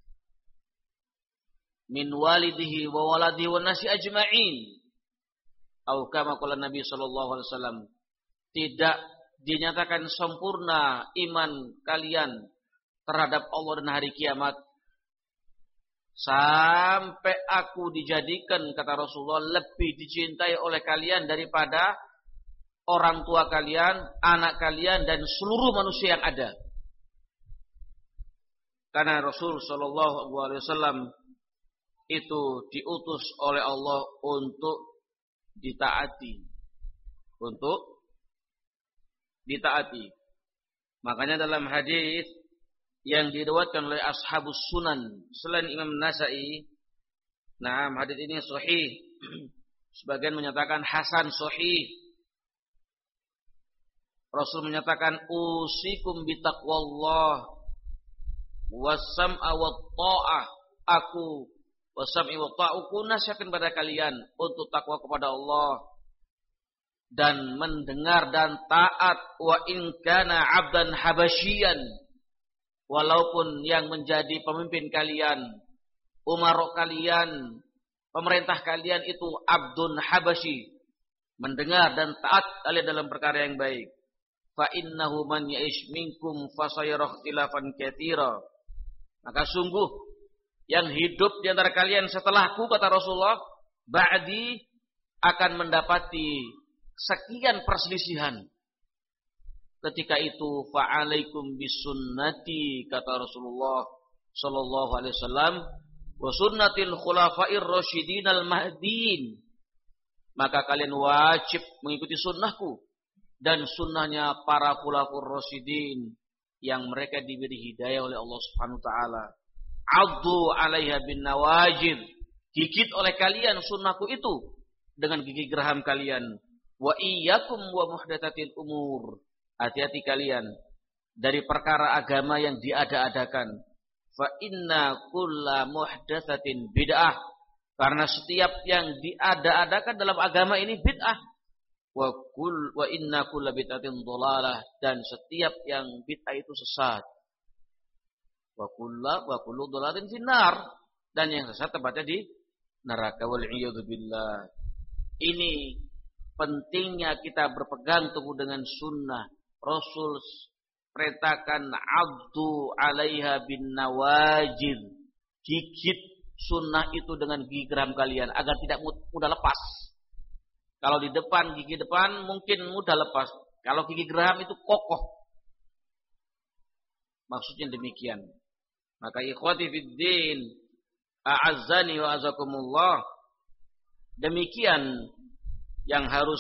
min walidihi wa waladihi wa nasi ajma'in. Atau kama qala Nabi sallallahu alaihi wasallam, tidak dinyatakan sempurna iman kalian terhadap Allah dan hari kiamat sampai aku dijadikan, kata Rasulullah, lebih dicintai oleh kalian daripada orang tua kalian, anak kalian, dan seluruh manusia yang ada. Karena Rasul sallallahu alaihi wasallam itu diutus oleh Allah untuk ditaati, untuk ditaati. Makanya dalam hadis yang diriwayatkan oleh ashabus sunan selain Imam Nasa'i, nah hadis ini sahih, sebagian menyatakan hasan sahih. Rasul menyatakan usikum bitaqwallah wasam'a wa ta'ah. Aku wasam'i wa ta'uku nasihatkan pada kalian untuk takwa kepada Allah dan mendengar dan taat, wa in kana 'abdan habasyian, walaupun yang menjadi pemimpin kalian, umarok kalian, pemerintah kalian itu abdun habasyi, mendengar dan taat kalian dalam perkara yang baik. Fa innahu man ya'ish minkum fasayara ikhtilafan katsira. Maka sungguh yang hidup di antara kalian setelahku, kata Rasulullah, ba'di akan mendapati sekian perselisihan. Ketika itu fa'alaikum bisunnati, kata Rasulullah sallallahu alaihi wasallam, wa sunnatil khulafa'ir rasyidin al-mahdiin. Maka kalian wajib mengikuti sunnahku dan sunnahnya para khulafur rasyidin yang mereka diberi hidayah oleh Allah Subhanahu wa taala. Addu 'alaiha bin nawajid. Gigit oleh kalian sunnahku itu dengan gigi geraham kalian. Wa iyyakum wa muhdatsatil umur. Hati-hati kalian dari perkara agama yang diada-adakan. Fa inna kulla muhdatsatin bid'ah. Karena setiap yang diada-adakan dalam agama ini bid'ah. Wa kull wa inna kulla bid'atin dhalalah, dan setiap yang bid'ah itu sesat. Wa kullu wa kullu dhalalatin finnar, dan yang sesat tempatnya di neraka, wal iyadu billah. Ini pentingnya kita berpegang teguh dengan sunnah. Rasul perintahkan abdu 'alaiha bin nawajid. Gigit sunnah itu dengan gigi geram kalian agar tidak mudah lepas. Kalau di depan, gigi depan mungkin mudah lepas. Kalau gigi geraham itu kokoh. Maksudnya demikian. Maka ikhwati fiddin, a'azzani wa azakumullah, demikian yang harus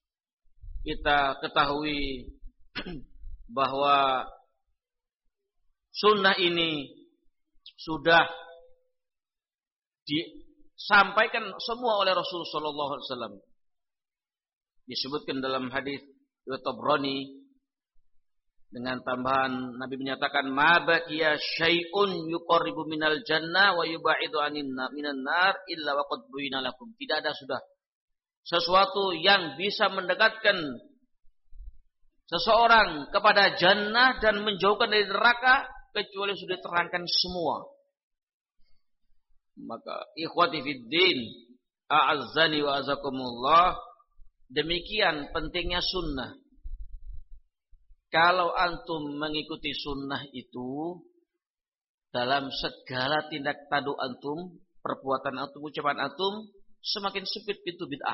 kita ketahui, bahwa sunnah ini sudah disampaikan semua oleh Rasul sallallahu alaihi wasallam. Disebutkan dalam hadis Tabrani Dengan tambahan Nabi menyatakan ma baqiya syai'un yuqarribu minal jannah wa yubaidu anin minan nar illa waqad buina lakum. Tidak ada sudah sesuatu yang bisa mendekatkan seseorang kepada jannah dan menjauhkan dari neraka kecuali sudah diterangkan semua. Maka ikhwati fid din, a'azzani wa azakumullah, demikian pentingnya sunnah. Kalau antum mengikuti sunnah itu dalam segala tindak tanduk antum, perbuatan antum, ucapan antum, semakin sempit pintu bid'ah.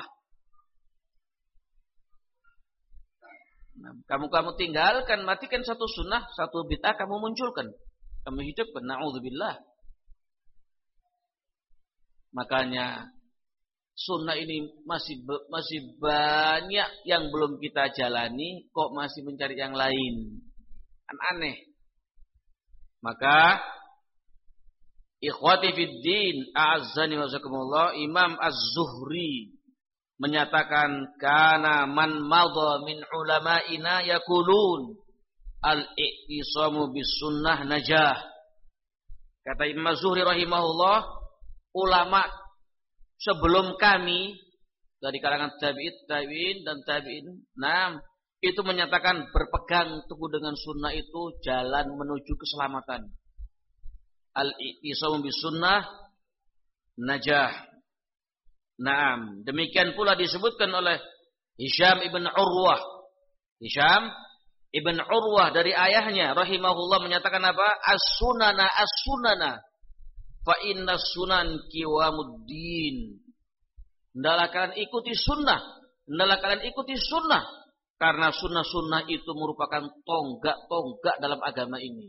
Nah, kamu kamu tinggalkan, matikan satu sunnah, satu bid'ah kamu munculkan, kamu hidupkan. Na'udzubillah. Makanya sunnah ini masih masih banyak yang belum kita jalani, kok masih mencari yang lain. Kan aneh. Maka ikhwati fid din, a'azzani wa jazakumullah, Imam Az-Zuhri menyatakan kana man madha min ulama'ina yaqulun al-i'tisamu bis sunnah najah. Kata Imam Az-Zuhri rahimahullah, ulama sebelum kami dari kalangan tabi'in, tabi'in dan tabi'in, nah, itu menyatakan berpegang teguh dengan sunnah itu jalan menuju keselamatan. Al-i'tisamu bis sunnah najah. Naam, demikian pula disebutkan oleh Hisham ibn Urwah. Hisham ibn Urwah dari ayahnya rahimahullah menyatakan apa? As-sunana as-sunana fa inna sunan qiwamuddin. Hendaklah kalian ikuti sunnah, hendaklah kalian ikuti sunnah, karena sunnah-sunnah itu merupakan tonggak-tonggak dalam agama ini.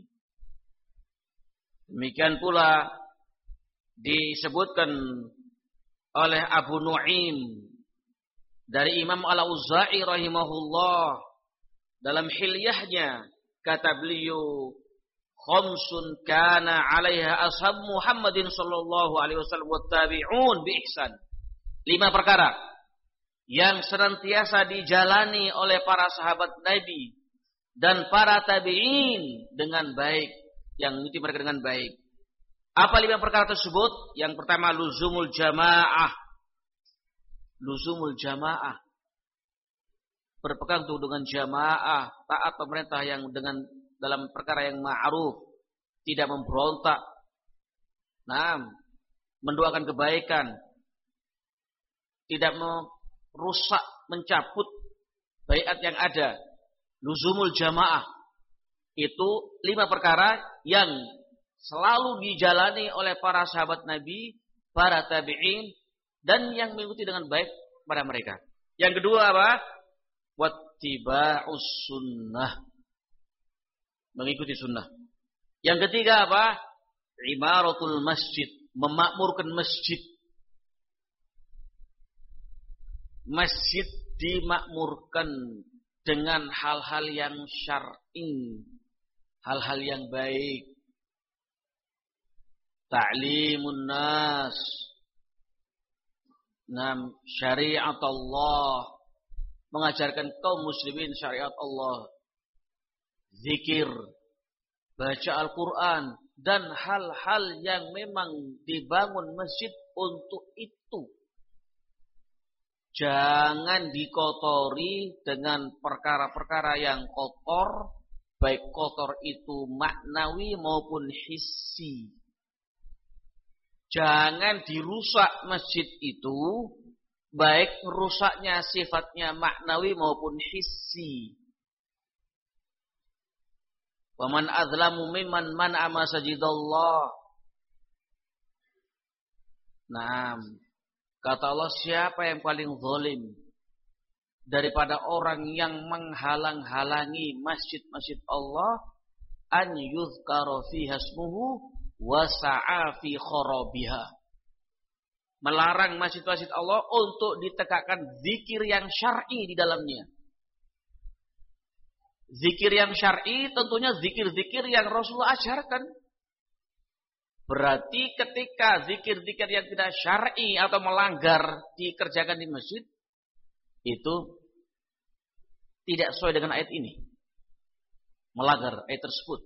Demikian pula disebutkan oleh Abu Nu'aim dari Imam Al-Auza'i rahimahullah dalam hilyahnya, kata beliau, khamsun kana 'alaiha ashab Muhammadin sallallahu alaihi wasallam wat tabi'un bi ihsan. Lima perkara yang senantiasa dijalani oleh para sahabat Nabi dan para tabi'in dengan baik, yang mengikuti mereka dengan baik. Apa lima perkara tersebut? Yang pertama, luzumul jamaah. Luzumul jamaah. Berpegang teguh dengan jamaah, taat pemerintah yang dengan dalam perkara yang ma'ruf, tidak memberontak. Nah, mendoakan kebaikan, tidak merusak, mencabut baiat yang ada. Luzumul jamaah. Itu lima perkara yang selalu dijalani oleh para sahabat Nabi, para tabi'in, dan yang mengikuti dengan baik pada mereka. Yang kedua apa? Wattiba'us sunnah. Mengikuti sunnah. Yang ketiga apa? Imaratul masjid. Memakmurkan masjid. Masjid dimakmurkan dengan hal-hal yang syar'i, hal-hal yang baik. Ta'limun nas, nam syariat Allah, mengajarkan kaum muslimin syariat Allah, zikir, baca Al-Quran, dan hal-hal yang memang dibangun masjid untuk itu. Jangan dikotori dengan perkara-perkara yang kotor, baik kotor itu maknawi maupun hissi. Jangan dirusak masjid itu, baik rusaknya sifatnya maknawi maupun hissi. Wa man adzlamu mimman man'a masajidallah. Naam. Kata Allah, siapa yang paling zalim daripada orang yang menghalang-halangi masjid-masjid Allah, an yuzkara fiha ismuhu wa sa'a fi kharabiha. Melarang masjid-masjid Allah untuk ditegakkan zikir yang syar'i di dalamnya. Zikir yang syar'i tentunya zikir-zikir yang Rasulullah ajarkan. Berarti ketika zikir-zikir yang tidak syar'i atau melanggar dikerjakan di masjid, itu tidak sesuai dengan ayat ini. melanggar ayat tersebut.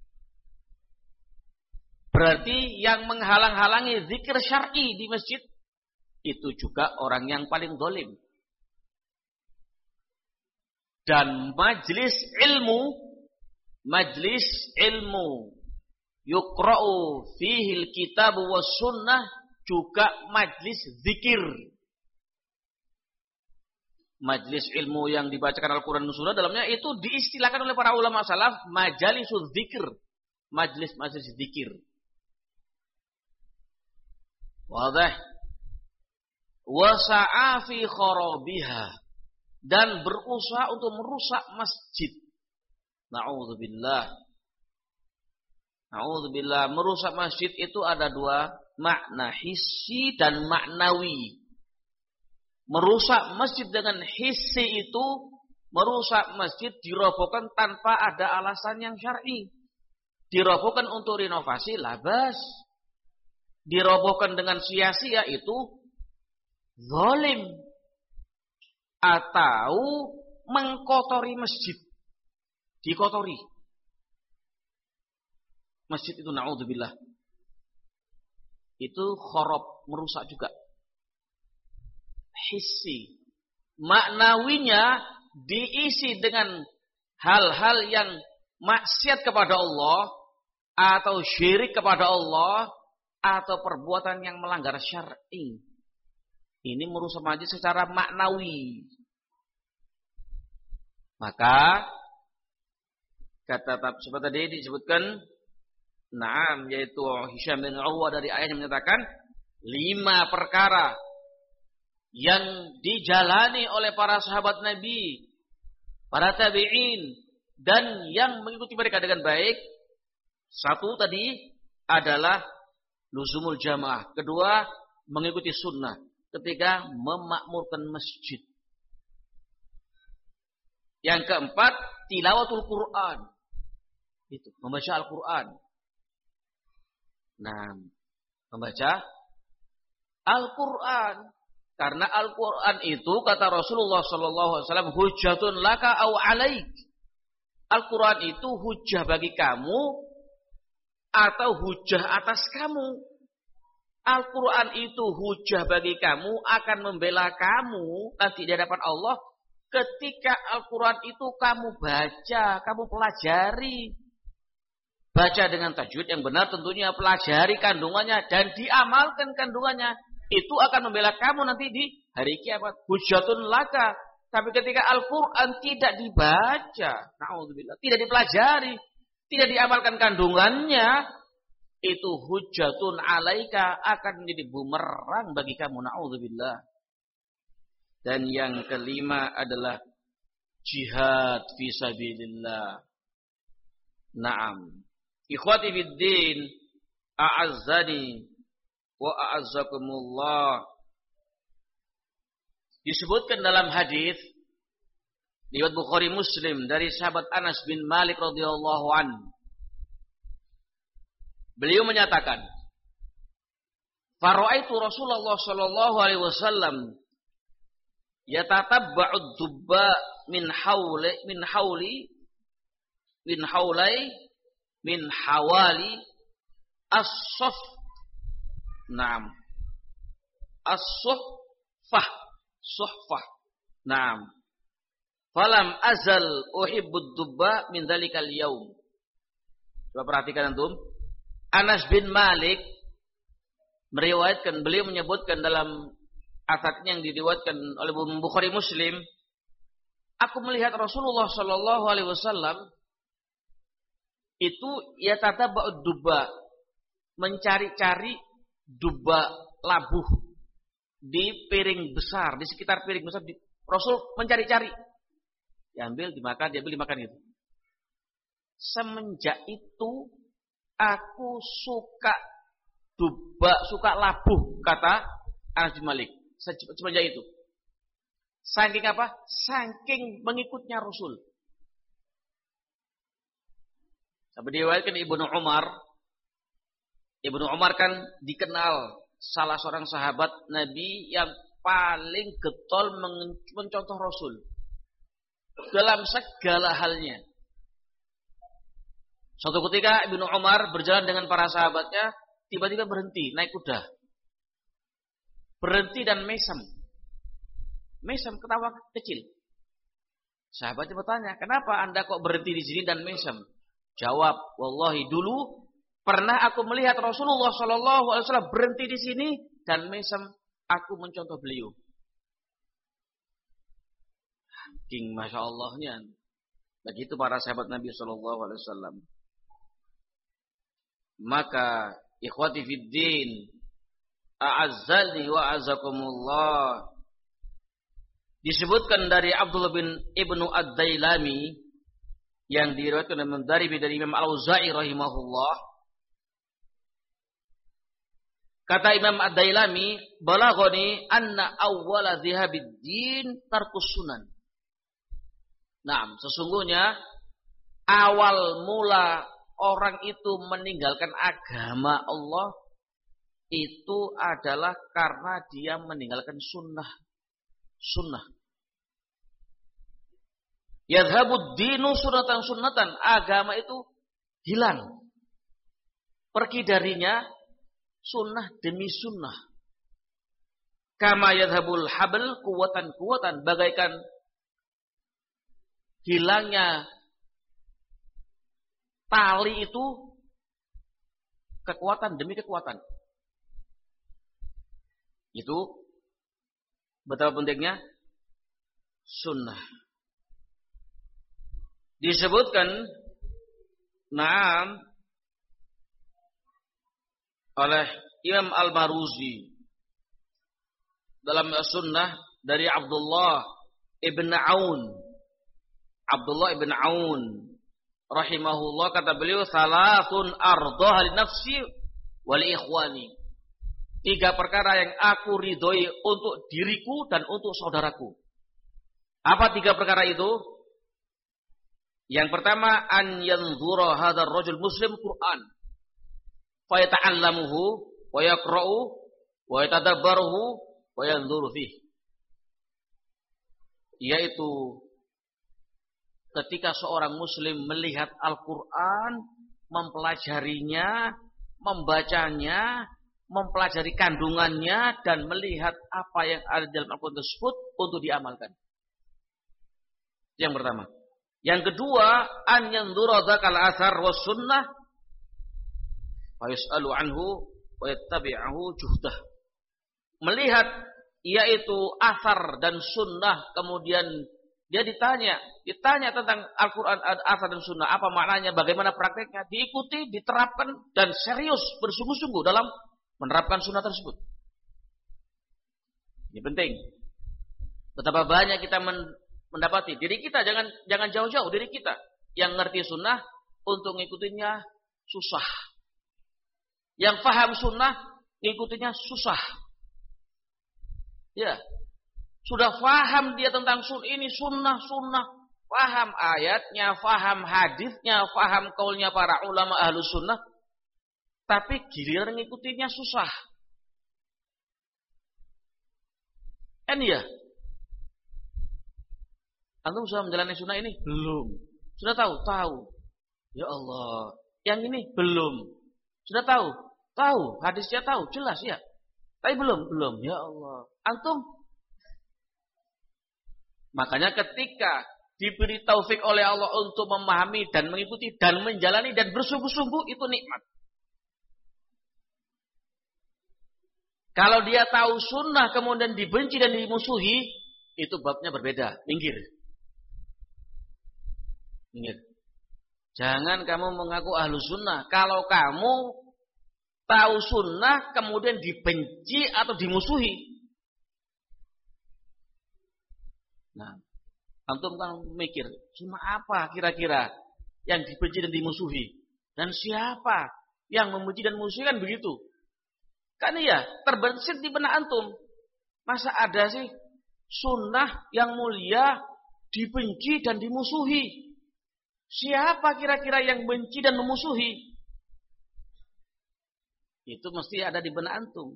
Berarti yang menghalang-halangi zikir syar'i di masjid itu juga orang yang paling zalim. Dan majlis ilmu, majlis ilmu yuqra'u fihi al-kitab was sunnah juga majlis zikir. Majlis ilmu yang dibacakan Al-Quran dan Sunnah dalamnya itu diistilahkan oleh para ulama salaf majalisul zikir, majlis-majlis zikir. Wadah wasa'a fi kharabiha, dan berusaha untuk merusak masjid. Na'udzubillah. Na'udzubillah. Merusak masjid itu ada dua makna, hissi dan maknawi. Merusak masjid dengan hissi itu merusak masjid dirobohkan tanpa ada alasan yang syar'i. Dirobohkan untuk renovasi labas. Dirobohkan dengan sia-sia itu zalim. Atau mengkotori masjid. Dikotori. Masjid itu na'udzubillah. Itu khorob, merusak juga. Hissi. Maknawinya diisi dengan hal-hal yang maksiat kepada Allah. Atau syirik kepada Allah. Atau perbuatan yang melanggar syar'i. Ini merusak masjid secara maknawi. Maka kata seperti tadi disebutkan, naam, yaitu Hisham bin Urwah dari ayat yang menyatakan lima perkara yang dijalani oleh para sahabat Nabi, para tabi'in, dan yang mengikuti mereka dengan baik. Satu tadi adalah luzumul jamaah. Kedua, mengikuti sunnah. Ketiga, memakmurkan masjid. Yang keempat, tilawatul Quran. Itu, membaca Al-Quran. Nah, membaca Al-Quran. Karena Al-Quran itu, kata Rasulullah sallallahu alaihi wasallam, hujjatun laka au alaik. Al-Quran itu hujjah bagi kamu atau hujjah atas kamu. Al-Quran itu hujjah bagi kamu, akan membela kamu nanti di hadapan Allah ketika Al-Quran itu kamu baca, kamu pelajari. Baca dengan tajwid yang benar tentunya, pelajari kandungannya dan diamalkan kandungannya. Itu akan membela kamu nanti di hari kiamat. Hujjatun laka. Tapi ketika Al-Quran tidak dibaca, na'udzubillah, tidak dipelajari, tidak diamalkan kandungannya, itu hujjatun alaika, akan menjadi bumerang bagi kamu, na'udzubillah. Dan yang kelima adalah jihad fi sabilillah. Naam. Ikhwati fiddin, a'azzani wa a'azzakumullah. Disebutkan dalam hadis riwayat Bukhari Muslim dari sahabat Anas bin Malik radhiyallahu anhu. Beliau menyatakan, "Fara'aitu Rasulullah sallallahu alaihi wasallam yatatabba'ud dubba min hauli min hauli min haulai min hawali as-saff." Naam. As-suffah, suffah. Naam. Falam azal uhibbud dubba min dzalikal yaum. Coba perhatikan antum. Anas bin Malik meriwayatkan, beliau menyebutkan dalam asatnya yang diriwayatkan oleh Bukhari Muslim, aku melihat Rasulullah sallallahu alaihi wasallam itu yatatabba'ud dubba, mencari-cari dubba, labuh di piring besar, di sekitar piring besar. Rasul mencari-cari, diambil, dimakan, diambil, dimakan gitu. Semenjak itu aku suka dubba, suka labuh, kata Anas bin Malik. Semenjak itu. Saking apa? Saking mengikutnya Rasul. Sampai diriwayatkan Ibnu Umar. Ibnu Umar kan dikenal salah seorang sahabat Nabi yang paling getol mencontoh Rasul dalam segala halnya. Suatu ketika Ibnu Umar berjalan dengan para sahabatnya, tiba-tiba berhenti, naik kuda. Berhenti dan mesem. Mesem, ketawa kecil. Sahabatnya bertanya, kenapa anda kok berhenti di sini dan mesem? Jawab, wallahi dulu pernah aku melihat Rasulullah Shallallahu Alaihi Wasallam berhenti di sini dan mesem. Aku mencontoh beliau. King, masya Allahnya. Begitu para sahabat Nabi Shallallahu Alaihi Wasallam. Maka ikhwati fiddin, a'azzani wa azakumullah. Disebutkan dari Abdullah bin Ibnu Ad-Dailami yang diriwayatkan dari dari Imam Al-Auza'i rahimahullah. Kata Imam Ad-Dailami, balaghani anna awwala dhihabid din tarkus sunan. Nah, sesungguhnya awal mula orang itu meninggalkan agama Allah itu adalah karena dia meninggalkan sunnah. Sunnah. Yadhabud dinu sunnatan sunnatan. Agama itu hilang. Pergi darinya sunnah demi sunnah. Kama yadhabul habl kuwatan kuwatan. Bagaikan hilangnya tali itu kekuatan demi kekuatan. Itu betapa pentingnya sunnah. Disebutkan na'am oleh Imam Al-Maruzi dalam sunnah dari Abdullah ibn Aun. Abdullah ibn Aun rahimahullah, kata beliau, salatun ardha li nafsi wa li ikhwani. Tiga perkara yang aku ridhoi untuk diriku dan untuk saudaraku. Apa tiga perkara itu? Yang pertama, an yanzura hadzal rajul muslim Quran fa yata'allamuhu wa yaqra'u wa yatadabbaruhu wa yanzuru fihi. Yaitu ketika seorang muslim melihat Al-Qur'an, mempelajarinya, membacanya, mempelajari kandungannya dan melihat apa yang ada dalam Al-Quran tersebut untuk diamalkan. Yang pertama. Yang kedua, an yanzura dzakal athar was sunnah fa yus'alu anhu wa yattabi'ahu juhdah. Melihat yaitu athar dan sunnah, kemudian dia ditanya, ditanya tentang Al-Quran, athar dan sunnah, apa maknanya, bagaimana prakteknya, diikuti, diterapkan dan serius bersungguh-sungguh dalam menerapkan sunnah tersebut. Ini penting. Betapa banyak kita mendapati diri kita, jangan jangan jauh-jauh diri kita yang ngerti sunnah untuk ngikutinnya susah. Yang paham sunnah ngikutinnya susah. Ya, sudah paham dia tentang sun ini sunnah sunnah, paham ayatnya, paham hadisnya, paham kaulnya para ulama ahlus sunnah. Tapi giliran ngikutinya susah. Kan ya? Antum sudah menjalani sunnah ini? Belum. Sudah tahu? Tahu. Ya Allah. Yang ini? Belum. Sudah tahu? Tahu. Hadisnya tahu. Jelas ya. Tapi belum. Belum. Ya Allah. Antum? Makanya ketika diberi taufik oleh Allah untuk memahami dan mengikuti dan menjalani dan bersungguh-sungguh, itu nikmat. Kalau dia tahu sunnah kemudian dibenci dan dimusuhi, itu babnya berbeda. Minggir. Minggir. Jangan kamu mengaku ahlu sunnah. Kalau kamu tahu sunnah kemudian dibenci atau dimusuhi. Nah, antum kan mikir, sunnah apa kira-kira yang dibenci dan dimusuhi? Dan siapa yang membenci dan memusuhi, kan begitu. Kan iya, terbersit di benak antum. Masa ada sih sunnah yang mulia dibenci dan dimusuhi? Siapa kira-kira yang benci dan memusuhi? Itu mesti ada di benak antum.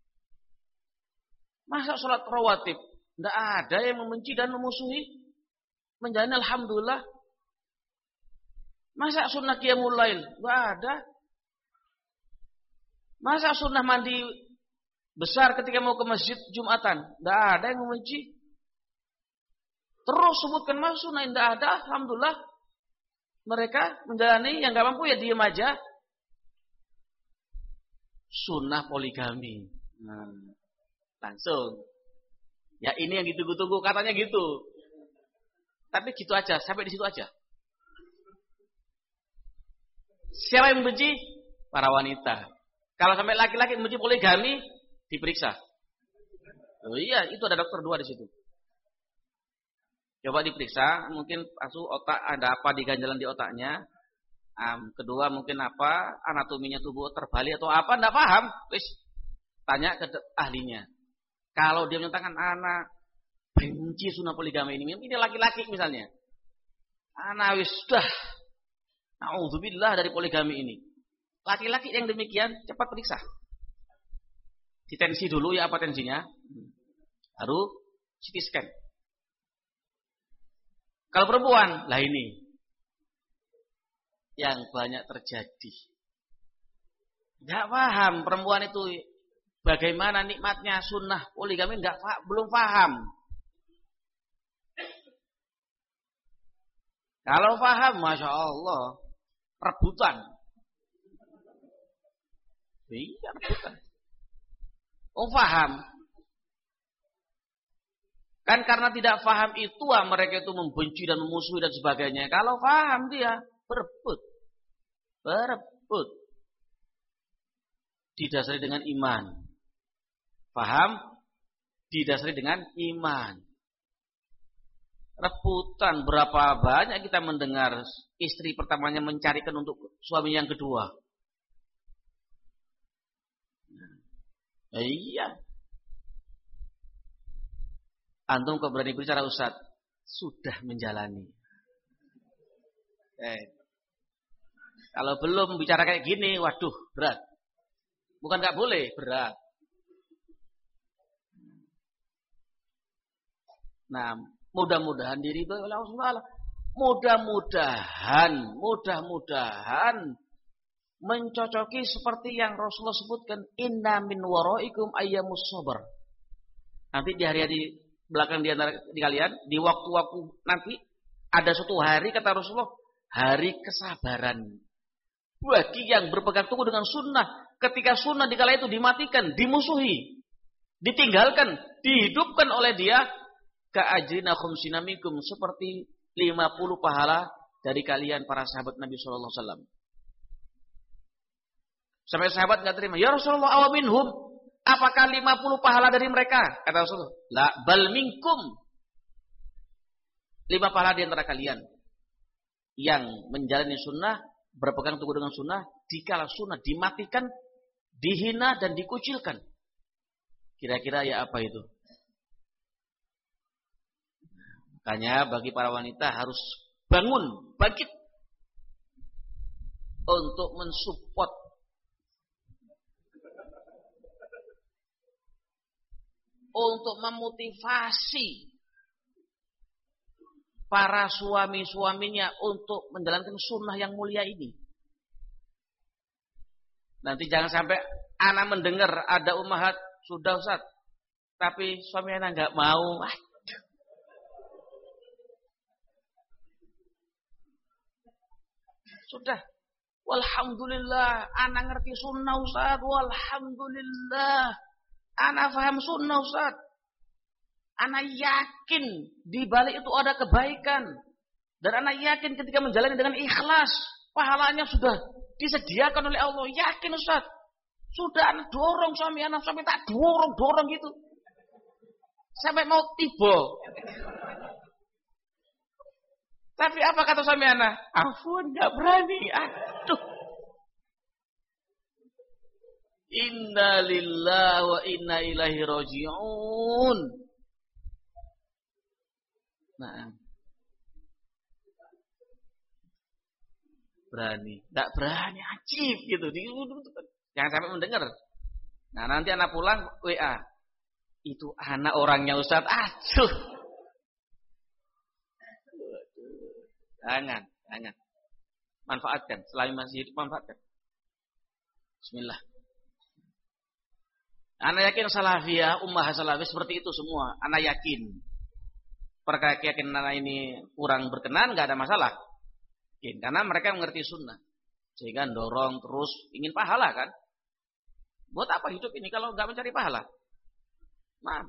Masa sholat rawatib tidak ada yang membenci dan memusuhi? Menjalani alhamdulillah. Masa sunnah qiyamul lail? Enggak ada. Masa sunnah mandi besar ketika mau ke masjid Jumatan? Enggak ada yang membenci. Terus sebutkan masa sunnah, enggak ada. Alhamdulillah. Mereka menjalani, yang enggak mampu ya diam aja. Sunnah poligami. Nah, langsung. Ya ini yang ditunggu-tunggu, katanya gitu. Tapi gitu aja, sampai di situ aja. Siapa yang membenci? Para wanita. Kalau sampai laki-laki membenci poligami, diperiksa. Oh iya, itu ada dokter dua di situ. Coba diperiksa, mungkin asuh otak ada apa di ganjalan di otaknya. Um, kedua mungkin apa, anatominya tubuh terbalik atau apa, enggak paham. Wis tanya ke ahlinya. Kalau dia menyatakan anak benci sunnah poligami ini, ini laki-laki misalnya. Anak wis dah naudzubillah dari poligami ini. Laki-laki yang demikian cepat periksa. Ditensi dulu ya, apa tensinya? Baru C T scan. Kalau perempuan, lah ini yang banyak terjadi. Enggak paham perempuan itu bagaimana nikmatnya sunnah poligami, enggak belum paham. Kalau paham, masya Allah, rebutan. Iya, rebutan. Oh paham. Kan karena tidak paham itu, mereka itu membenci dan memusuhi dan sebagainya. Kalau paham dia berebut, berebut. Didasari dengan iman. Paham? Didasari dengan iman. Rebutan, berapa banyak kita mendengar istri pertamanya mencarikan untuk suami yang kedua. Nah, iya. Antum kok berani bicara Ustaz? Sudah menjalani. Eh. Kalau belum bicara kayak gini, waduh, berat. Bukan gak boleh, berat. Nah, mudah-mudahan diri itu oleh Allah Subhanahu wa taala. Mudah-mudahan, mudah-mudahan mencocoki seperti yang Rasulullah sebutkan, inna min waraikum ayyamus sabr. Nanti di hari-hari belakang di antara di kalian, di waktu-waktu nanti ada suatu hari kata Rasulullah, hari kesabaran. Bagi yang berpegang teguh dengan sunnah, ketika sunnah di kala itu dimatikan, dimusuhi, ditinggalkan, dihidupkan oleh dia, ka'ajrina khumsina minkum, seperti lima puluh pahala dari kalian para sahabat Nabi sallallahu alaihi wasallam. Sampai sahabat enggak terima, ya Rasulullah awaminhum, apakah lima puluh pahala dari mereka? Kata Rasulullah, la bal minkum, lima pahala di antara kalian yang menjalani sunnah, berpegang teguh dengan sunnah, dikala sunnah dimatikan, dihina dan dikucilkan. Kira-kira ya apa itu? Makanya bagi para wanita harus bangun, bangkit untuk mensupport untuk memotivasi para suami-suaminya untuk menjalankan sunnah yang mulia ini. Nanti jangan sampai anak mendengar ada ummahat sudah Ustaz, tapi suami anak nggak mau. Sudah, walhamdulillah, anak ngerti sunnah Ustaz, walhamdulillah, anak paham sunnah Ustaz. Anak yakin di balik itu ada kebaikan. Dan anak yakin ketika menjalani dengan ikhlas, pahalanya sudah disediakan oleh Allah. Yakin Ustaz. Sudah anak dorong suami anak, sampai tak dorong-dorong gitu. Sampai mau tiba. Tapi apa kata suami anak? Afwan, gak berani. Aduh. Inna lillahi wa inna ilaihi raji'un. Nah, berani, tidak berani, ajib gitu. Jangan sampai mendengar. Nah nanti anak pulang W A, itu anak orangnya Ustaz. Aduh, jangan, jangan. Manfaatkan, selama masih hidup manfaatkan. Bismillah. Ana yakin salafiyah, ummah salafiyah seperti itu semua. Ana yakin. Perkara keyakinan ana ini kurang berkenan, nggak ada masalah. Yakin. Karena mereka mengerti sunnah. Sehingga dorong terus ingin pahala kan. Buat apa hidup ini kalau nggak mencari pahala? Nah.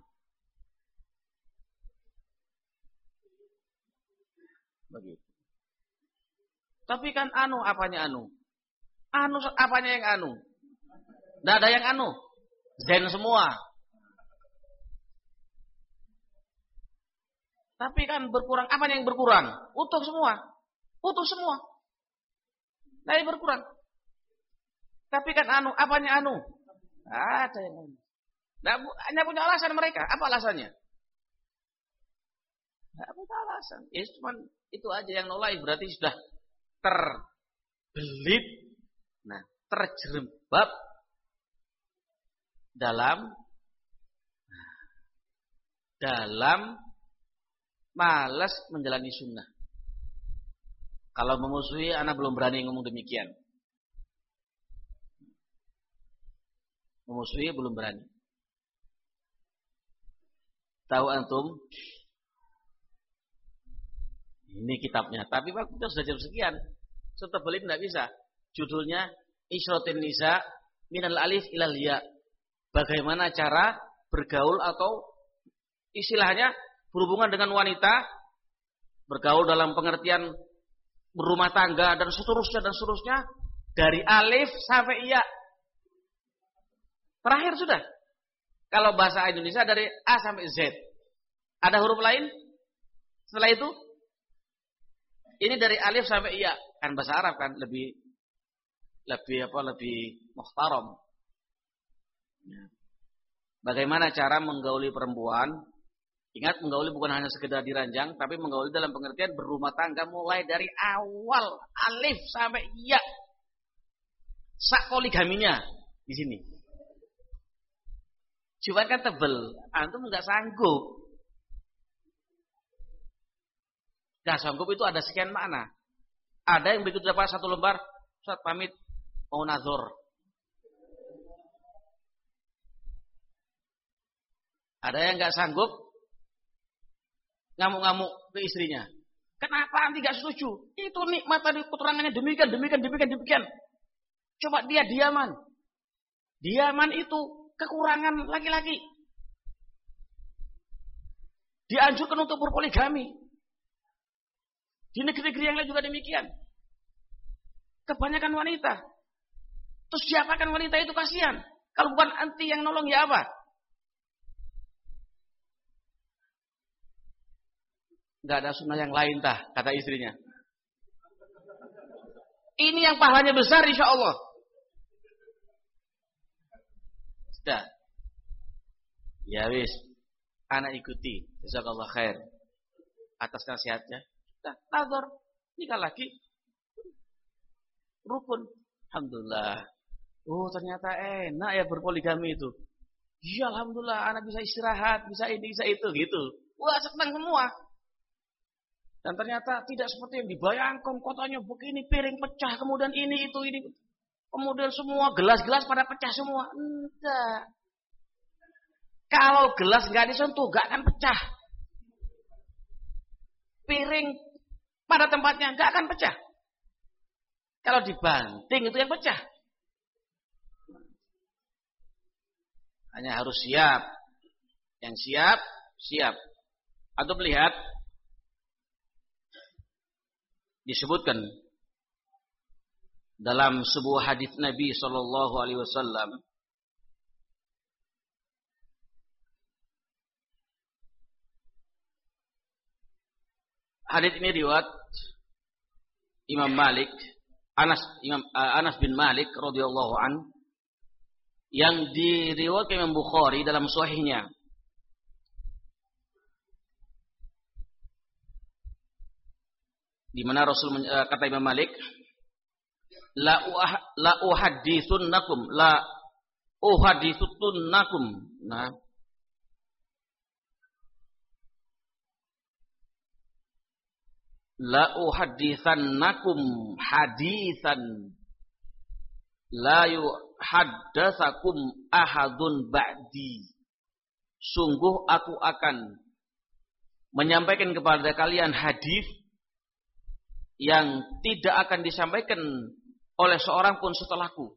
Begitu. Tapi kan anu apanya anu? Anu apanya yang anu? Nggak ada yang anu. Zen semua. Tapi kan berkurang. Apanya yang berkurang? Utuh semua. Utuh semua. Nah, yang berkurang. Tapi kan anu. Apanya anu? Ada yang anu. Nggak, hanya punya alasan mereka. Apa alasannya? Nggak punya alasan. Ya, cuman itu aja yang nolai. Berarti sudah terbelit, nah terjerembab dalam dalam malas menjalani sunnah. Kalau memusuhi, anak belum berani ngomong demikian. Memusuhi belum berani. Tahu antum? Ini kitabnya, tapi waktu itu sudah jam sekian. Serta beli tidak bisa. Judulnya Isyratin Nisa minal alif ilal ya. Bagaimana cara bergaul atau istilahnya berhubungan dengan wanita, bergaul dalam pengertian berumah tangga dan seterusnya dan seterusnya dari alif sampai ya. Terakhir sudah. Kalau bahasa Indonesia dari A sampai Z. Ada huruf lain? Setelah itu ini dari alif sampai iya, kan bahasa Arab kan lebih lebih apa lebih muhtaram. Bagaimana cara menggauli perempuan? Ingat, menggauli bukan hanya sekedar diranjang, tapi menggauli dalam pengertian berumah tangga mulai dari awal alif sampai iya. Sak poligaminya di sini. Cuma kan tebel, antum nggak sanggup. Nah, sanggup itu ada sekian makna. Ada yang begitu dapat satu lembar, Ustaz pamit mau nazar. Ada yang nggak sanggup, ngamuk-ngamuk ke istrinya. Kenapa anti nggak setuju? Itu nikmat tadi keterangannya demikian, demikian, demikian, demikian. Coba dia diaman. Diaman itu kekurangan laki-laki. Dianjurkan untuk berpoligami. Di negeri-negeri yang lain juga demikian. Kebanyakan wanita. Terus siapakan wanita itu kasihan? Kalau bukan anti yang nolong ya apa? Gak ada sunnah yang lain tah, kata istrinya. Ini yang pahalanya besar insya Allah. Sudah. Ya wis. Anak ikuti. Jazakallah khair. Atas nasihatnya. Nah, nazar, nikah lagi, rukun, alhamdulillah. Oh ternyata enak ya berpoligami itu. Iya alhamdulillah, anak bisa istirahat, bisa ini, bisa itu, gitu. Wah senang semua. Dan ternyata tidak seperti yang dibayangkan, kotanya begini, piring pecah, kemudian ini, itu, ini. Kemudian semua gelas-gelas pada pecah semua. Enggak. Kalau gelas nggak disentuh, nggak akan pecah. Piring pada tempatnya nggak akan pecah. Kalau dibanting itu yang pecah. Hanya harus siap. Yang siap, siap. Atau melihat disebutkan dalam sebuah hadis Nabi Shallallahu Alaihi Wasallam. Hadis ini riwayat Imam Malik, Anas Imam uh, Anas bin Malik radhiyallahu an, yang diriwayatkan Imam Bukhari dalam sahihnya. Di mana Rasul uh, kata Imam Malik, la uh, la uhadditsunnakum la uhadditsunnakum. Nah, la uhadditsannakum haditsan la yuhaddatsakum ahadun ba'di. Sungguh aku akan menyampaikan kepada kalian hadis yang tidak akan disampaikan oleh seorang pun setelahku.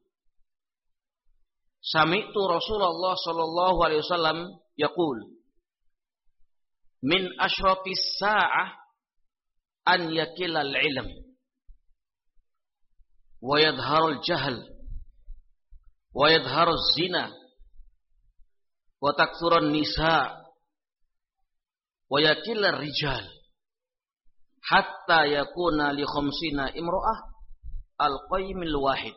Sami'tu Rasulullah sallallahu alaihi wasallam yaqul min asyratis sa'ah an yakilal ilm wa yadharul jahl wa yadharuz zina wa takthurun nisa wa yakilar rijal hatta yakuna li khamsina imra'ah al-qaimil wahid.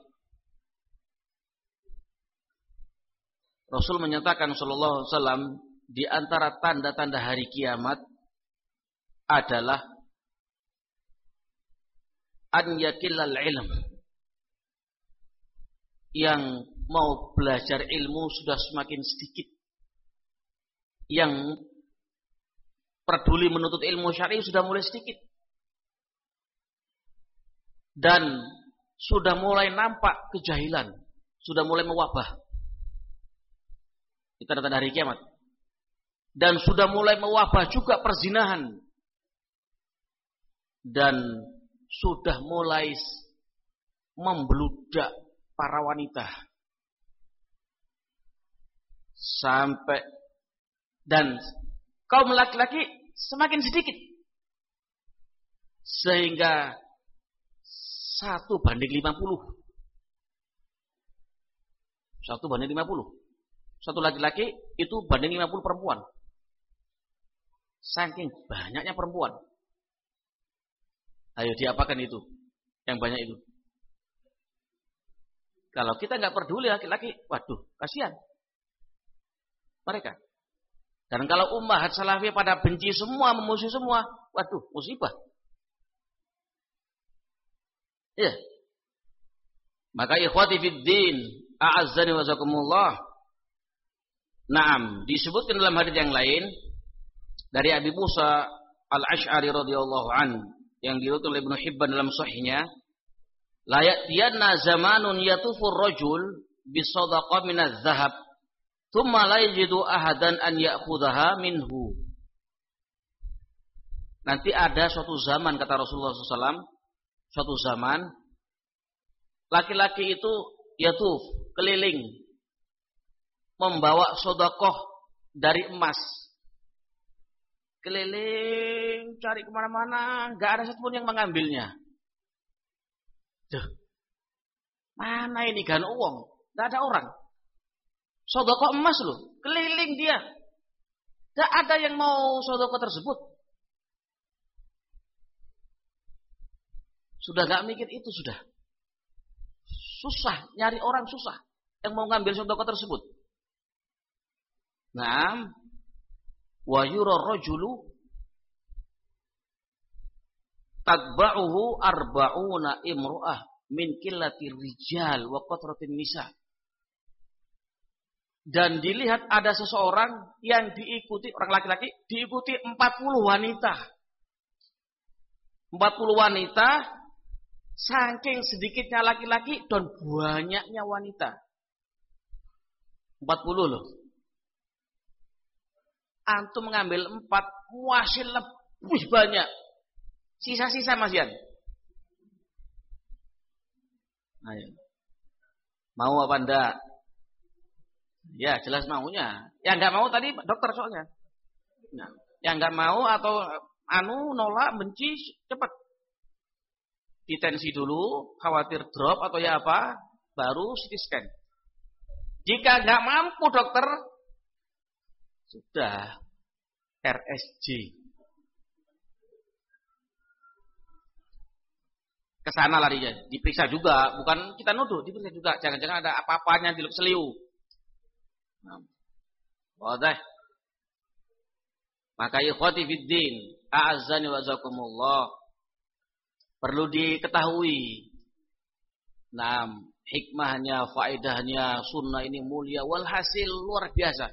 Rasul menyatakan sallallahu alaihi wasallam di antara tanda-tanda hari kiamat adalah an yakilal ilm, yang mau belajar ilmu sudah semakin sedikit, yang peduli menuntut ilmu syar'i sudah mulai sedikit, dan sudah mulai nampak kejahilan, sudah mulai mewabah. Itu tanda hari kiamat. Dan sudah mulai mewabah juga perzinahan, dan sudah mulai membludak para wanita sampai, dan kaum laki-laki semakin sedikit sehingga satu banding lima puluh, satu banding lima puluh, satu laki-laki itu banding lima puluh perempuan, saking banyaknya perempuan. Ayo diapakan itu yang banyak itu? Kalau kita nggak peduli laki-laki, waduh, kasihan mereka. Dan kalau ummahat salafiyah pada benci semua, memusuhi semua, waduh, musibah. Ya. Maka ikhwati fid din, a'azzani wa jazakumullah. Naam, disebutkan dalam hadis yang lain dari Abi Musa Al-Asy'ari radhiyallahu anhu yang diriwayatkan oleh Ibnu Hibban dalam sahihnya, la ya'tiyanna zamanun yatufur rajul bi shadaqah min adz-dzahab thumma la yajidu ahadan an ya'khudhaha minhu. Nanti ada suatu zaman, kata Rasulullah shallallahu alaihi wasallam, suatu zaman laki-laki itu yatuf, keliling, membawa sedekah dari emas, keliling cari kemana-mana, nggak ada satupun yang mengambilnya. Duh, mana ini kan uang, nggak ada orang. Sedekah emas loh, keliling dia, nggak ada yang mau sedekah tersebut. Sudah nggak mikir itu, sudah susah nyari orang, susah yang mau ngambil sedekah tersebut. Naam, wa yura rajulu tatba'uhu arba'una imru'ah min qillati rijal wa qatratin nisa. Dan dilihat ada seseorang yang diikuti, orang laki-laki diikuti empat puluh wanita. empat puluh wanita, saking sedikitnya laki-laki dan banyaknya wanita. empat puluh loh. Antum mengambil empat, masih lebih banyak. Sisa-sisa Mas Yan. Ayo. Mau apa enggak? Ya jelas maunya. Yang enggak mau tadi dokter soalnya. Nah, yang enggak mau atau anu nolak, benci, cepat ditensi dulu, khawatir drop atau ya apa, baru C T scan. Jika enggak mampu dokter, sudah R S J. Kesana larinya, diperiksa juga, bukan kita nuduh, diperiksa juga. Jangan-jangan ada apa-apanya di seliu. Nah, wadah. Maka ikhwati fiddin, a'azzani wa jazakumullah, perlu diketahui. Nah, hikmahnya, faedahnya, sunnah ini mulia, walhasil luar biasa.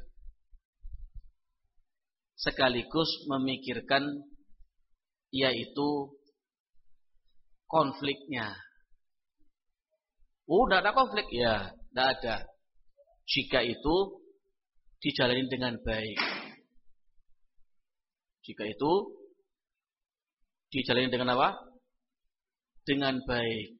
Sekaligus memikirkan yaitu konfliknya. Oh, tidak ada konflik. Ya, tidak ada. Jika itu dijalani dengan baik. Jika itu dijalani dengan apa? Dengan baik.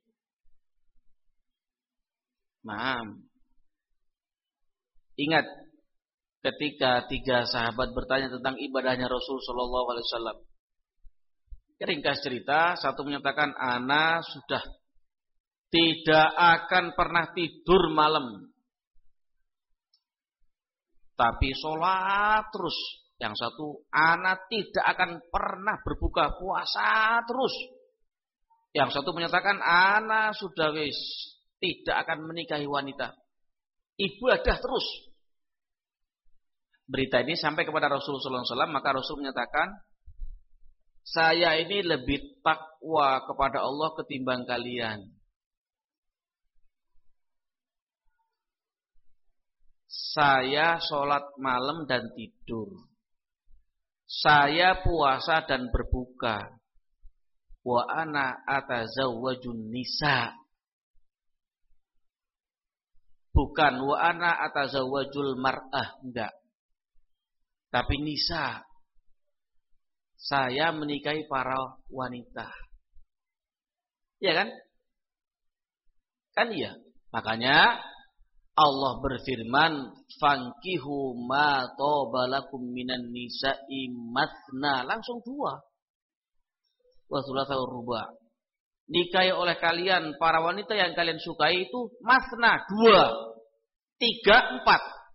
Maaf. Ingat ketika tiga sahabat bertanya tentang ibadahnya Rasul Shallallahu Alaihi Wasallam. Ringkas cerita, satu menyatakan, ana sudah tidak akan pernah tidur malam, tapi sholat terus. Yang satu, ana tidak akan pernah berbuka puasa terus. Yang satu menyatakan, ana sudah wis tidak akan menikahi wanita, ibadah terus. Berita ini sampai kepada Rasulullah shallallahu alaihi wasallam, maka Rasul menyatakan, saya ini lebih takwa kepada Allah ketimbang kalian. Saya sholat malam dan tidur. Saya puasa dan berbuka. Wa ana atazawwajun nisa. Bukan wa ana atazawwajul mar'ah, enggak. Tapi nisa. Saya menikahi para wanita. Iya kan? Kan iya. Makanya Allah berfirman, "Fankihu ma tobalakum minan nisa'i mathna." Langsung dua. Wa thulatha wa ruba'. Nikahi oleh kalian para wanita yang kalian sukai itu mathna, dua, tiga, empat.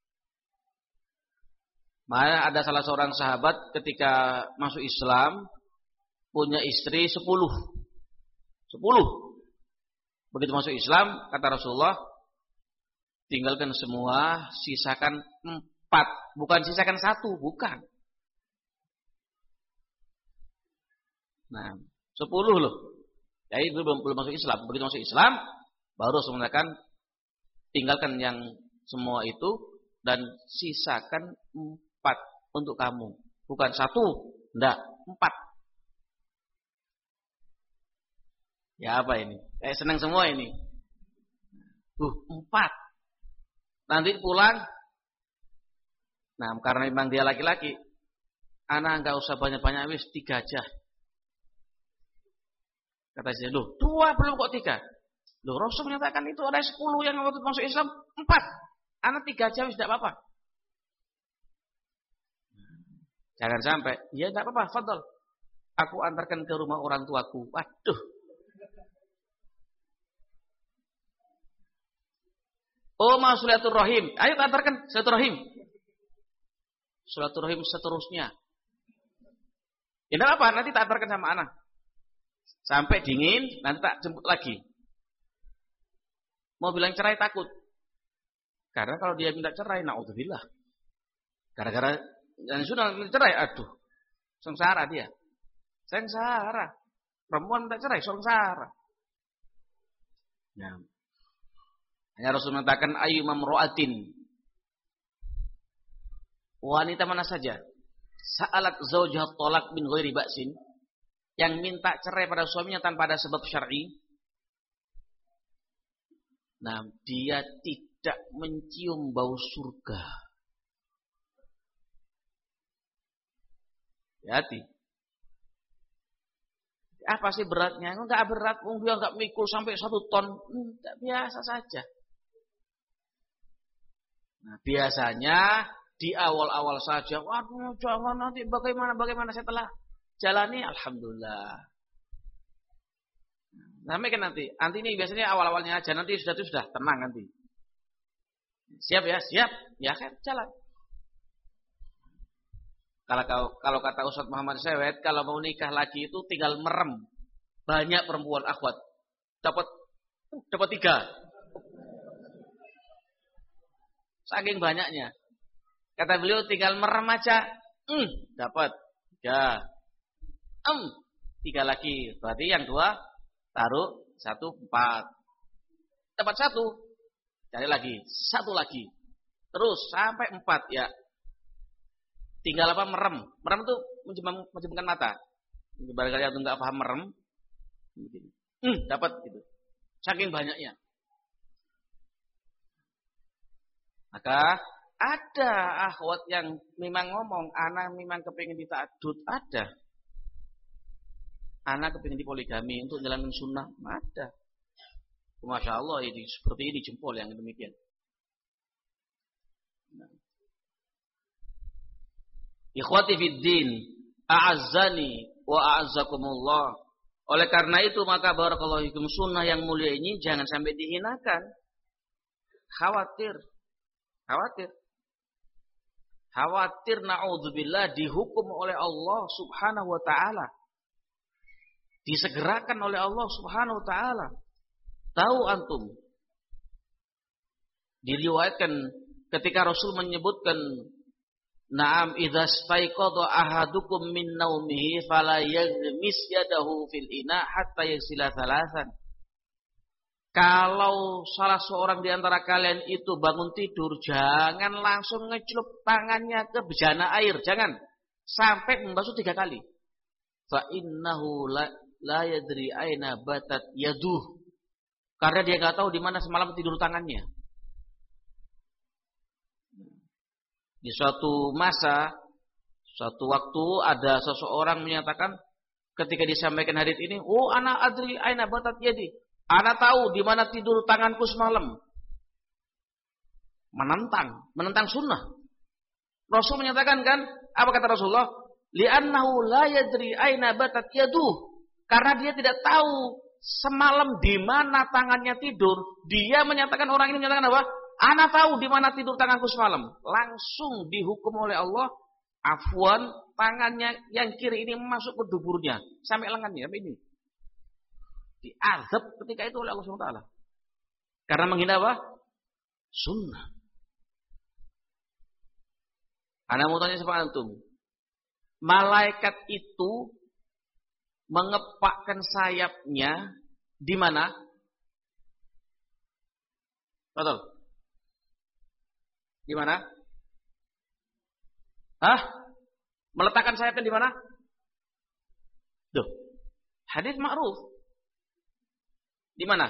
Mana ada salah seorang sahabat ketika masuk Islam punya istri sepuluh. Sepuluh. Begitu masuk Islam, kata Rasulullah, tinggalkan semua, sisakan empat. Bukan sisakan satu, bukan. Nah, sepuluh loh. Jadi belum, belum masuk Islam. Begitu masuk Islam, baru Rasul mengatakan, tinggalkan yang semua itu dan sisakan empat. Empat untuk kamu, bukan satu, enggak, empat. Ya apa ini? Eh senang semua ini. Uh, empat. Nanti pulang. Nah, karena memang dia laki-laki, anak enggak usah banyak-banyak, wis tiga aja. Kata saya, loh, dua belum kok tiga. Loh, Rasul menyatakan itu ada sepuluh yang waktu masuk Islam, empat. Anak tiga aja wis tidak apa-apa. Jangan sampai, ya tidak apa-apa, fadol. Aku antarkan ke rumah orang tuaku. Waduh. Oh, mau silaturahim. Ayo antarkan silaturahim. Silaturahim seterusnya. Ya tidak apa, nanti tak antarkan sama anak. Sampai dingin, nanti tak jemput lagi. Mau bilang cerai takut. Karena kalau dia minta cerai, na'udzubillah. Gara-gara dan sudah cerai, aduh, sengsara dia, sengsara. Perempuan tak cerai, sengsara. Ya. Hanya Rasul mengatakan, ayyuma mra'atin, wanita mana saja, sa'alat zawjaha talaq min ghairi ba'sin, yang minta cerai pada suaminya tanpa ada sebab syar'i, nah dia tidak mencium bau surga. Hati. Apa sih beratnya? Enggak berat, dia enggak mikul sampai satu ton, enggak, biasa saja. Nah, biasanya di awal-awal saja, waduh, jangan nanti bagaimana bagaimana setelah jalani, alhamdulillah. Nah, kan nanti, nanti ini biasanya awal-awalnya aja, nanti sudah sudah tenang nanti. Siap ya, siap, ya kan, jalan. Kalau, kalau kata Ustaz Muhammad Sewet, kalau mau nikah lagi itu tinggal merem. Banyak perempuan akhwat. Dapat uh, dapat tiga. Saking banyaknya. Kata beliau tinggal merem aja. Hmm, dapat. Ya. Um, tiga lagi. Berarti yang dua taruh satu empat. Dapat satu. Cari lagi. Satu lagi. Terus sampai empat ya. Tinggal apa? Merem. Merem itu menjemukkan mata. Barangkali aku nggak paham merem. Hmm, dapat gitu. Saking banyaknya. Maka ada akhwat yang memang ngomong, anak memang kepingin dita'adud, ada. Anak kepingin dipoligami untuk jalankan sunnah, ada. Masya Allah, ini seperti ini jempol yang demikian. Ikhwati fiddin, a'azzani wa a'azzakumullah. Oleh karena itu maka barakallahu fikum, sunnah yang mulia ini jangan sampai dihinakan. Khawatir. Khawatir. Khawatir na'udzubillah dihukum oleh Allah subhanahu wa ta'ala. Disegerakan oleh Allah subhanahu wa ta'ala. Tahu antum. Diriwayatkan ketika Rasul menyebutkan, Naam idza staiqadha ahadukum min naumihi fala yaghmis yadahu fil ina hatta yaghsila thalathan. Kalau salah seorang di antara kalian itu bangun tidur, jangan langsung ngecelup tangannya ke bejana air, jangan sampai membasuh tiga kali. Fa innahu la, la yadri aina batat yaduh. Karena dia enggak tahu di mana semalam tidur tangannya. Di suatu masa, suatu waktu ada seseorang menyatakan ketika disampaikan hadits ini, oh ana adri aina batat yadi. Ana tahu di mana tidur tanganku semalam. Menentang, menentang sunnah. Rasul menyatakan kan, apa kata Rasulullah? Li'annahu la yadri aina batat yaduh. Karena dia tidak tahu semalam di mana tangannya tidur. Dia menyatakan, orang ini menyatakan apa? Ana tahu di mana tidur tanganku semalam. Langsung dihukum oleh Allah. Afwan, tangannya yang kiri ini masuk ke duburnya sampai lengannya, sampai ini. Diazab ketika itu oleh Allah subhanahu wa taala. Karena menghina apa? Sunnah. Ana mau tanya sama antum. Malaikat itu mengepakkan sayapnya di mana? Betul. Di mana? Hah? Meletakkan sayapnya di mana? Duh. Hadis ma'ruf. Di mana?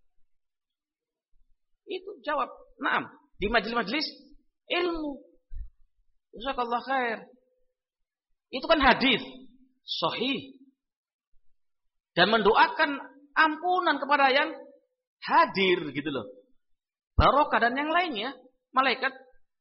Itu jawab. Naam. Di majelis-majelis ilmu. Jazakallah khair. Itu kan hadis sahih. Dan mendoakan ampunan kepada yang hadir gitu loh. Barokah dan yang lainnya. Malaikat.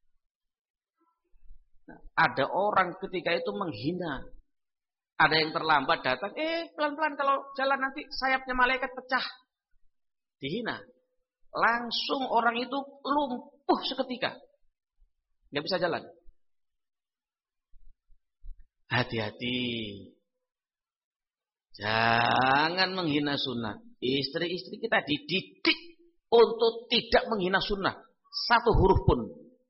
Nah, ada orang ketika itu menghina. Ada yang terlambat datang. Eh pelan-pelan kalau jalan nanti sayapnya malaikat pecah. Dihina. Langsung orang itu lumpuh seketika. Nggak bisa jalan. Hati-hati. Jangan menghina sunnah. Istri-istri kita dididik untuk tidak menghina sunnah. Satu huruf pun.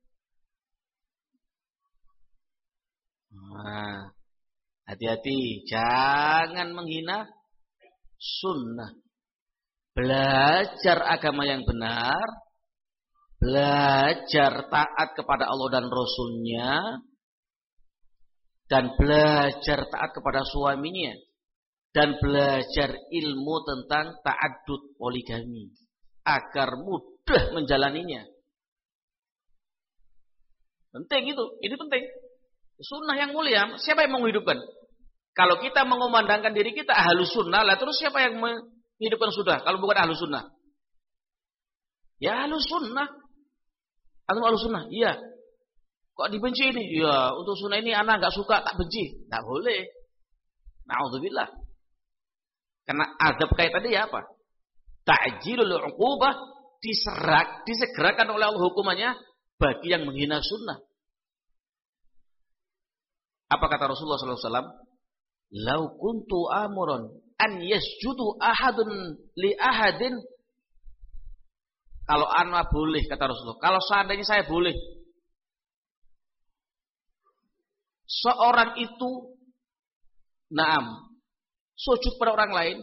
Nah, hati-hati. Jangan menghina sunnah. Belajar agama yang benar. Belajar taat kepada Allah dan Rasulnya. Dan belajar taat kepada suaminya. Dan belajar ilmu tentang ta'addud poligami. Agar mudah menjalaninya. Penting itu, ini penting. Sunnah yang mulia, siapa yang menghidupkan? Kalau kita mengumandangkan diri kita ahlus sunnah, lah terus siapa yang menghidupkan sunnah? Kalau bukan ahlus sunnah? Ya ahlus sunnah. Atau ahlus sunnah? Iya. Kok dibenci ini? Ya untuk sunnah ini anak gak suka, tak benci. Tak boleh. Na'udzubillah. Karena azab kayak tadi ya apa? Ta'jilul uqubah, diserak, disegerakan oleh Allah hukumannya bagi yang menghina sunnah. Apa kata Rasulullah sallallahu alaihi wasallam? Lau kuntu amuran an yasjudu ahadun li ahadin. Kalau ana boleh, kata Rasulullah, kalau seandainya saya boleh, seorang itu naam sujud pada orang lain.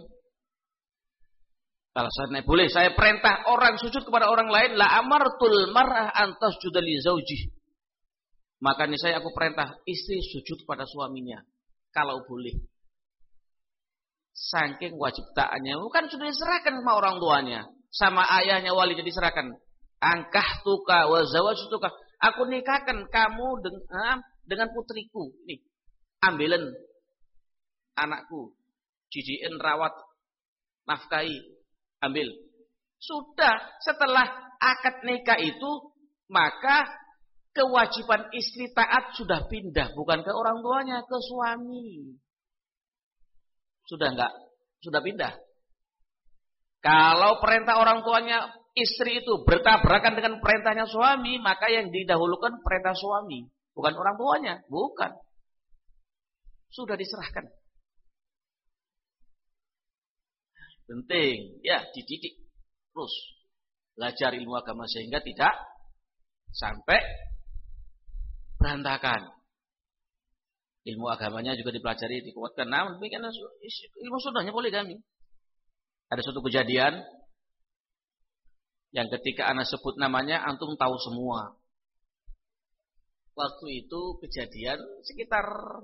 Kalau seandainya boleh, saya perintah orang sujud kepada orang lain, la amartul mar'ah an tasjuda li zaujihi. Maka ini saya aku perintah istri sujud kepada suaminya. Kalau boleh. Saking wajib taatnya, bukan sudah diserahkan sama orang tuanya, sama ayahnya walinya diserahkan. Angkah tuka wa zawajtuka. Aku nikahkan kamu dengan dengan putriku. Nih, ambilan anakku, cijiin rawat, nafkahi, ambil. Sudah, setelah akad nikah itu, maka kewajiban istri taat sudah pindah, bukan ke orang tuanya, ke suami. Sudah enggak? Sudah pindah. Kalau perintah orang tuanya istri itu bertabrakan dengan perintahnya suami, maka yang didahulukan perintah suami, bukan orang tuanya, bukan. Sudah diserahkan. Penting, ya dididik terus. Belajar ilmu agama sehingga tidak sampai berantakan. Ilmu agamanya juga dipelajari, dikuatkan. Namun demikian ilmu sunnahnya poligami. Ada suatu kejadian yang ketika ana sebut namanya antum tahu semua. Waktu itu kejadian sekitar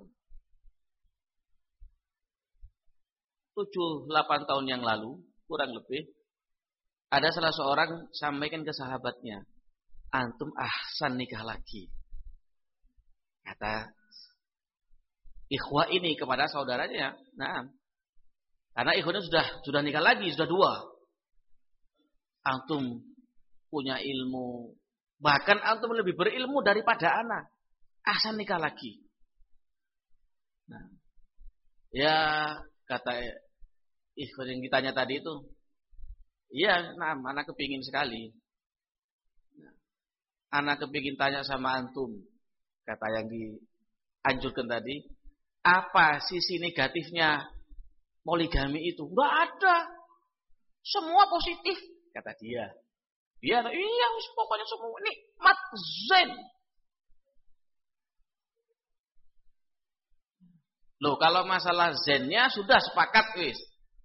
tujuh delapan tahun yang lalu, kurang lebih. Ada salah seorang sampaikan ke sahabatnya, antum ahsan nikah lagi. Kata ikhwah ini kepada saudaranya, nah, karena ikhwahnya sudah sudah nikah lagi, sudah dua. Antum punya ilmu, bahkan antum lebih berilmu daripada anak. Ahsan nikah lagi. Nah, ya kata ikhwah yang ditanya tadi itu, iya, nah, anak kepingin sekali. Nah, anak kepingin tanya sama antum, kata yang dianjurkan tadi. Apa sisi negatifnya poligami itu? Enggak ada. Semua positif, kata dia. Dia, iya, pokoknya semua nikmat zen. Loh, kalau masalah zennya sudah sepakat, wis.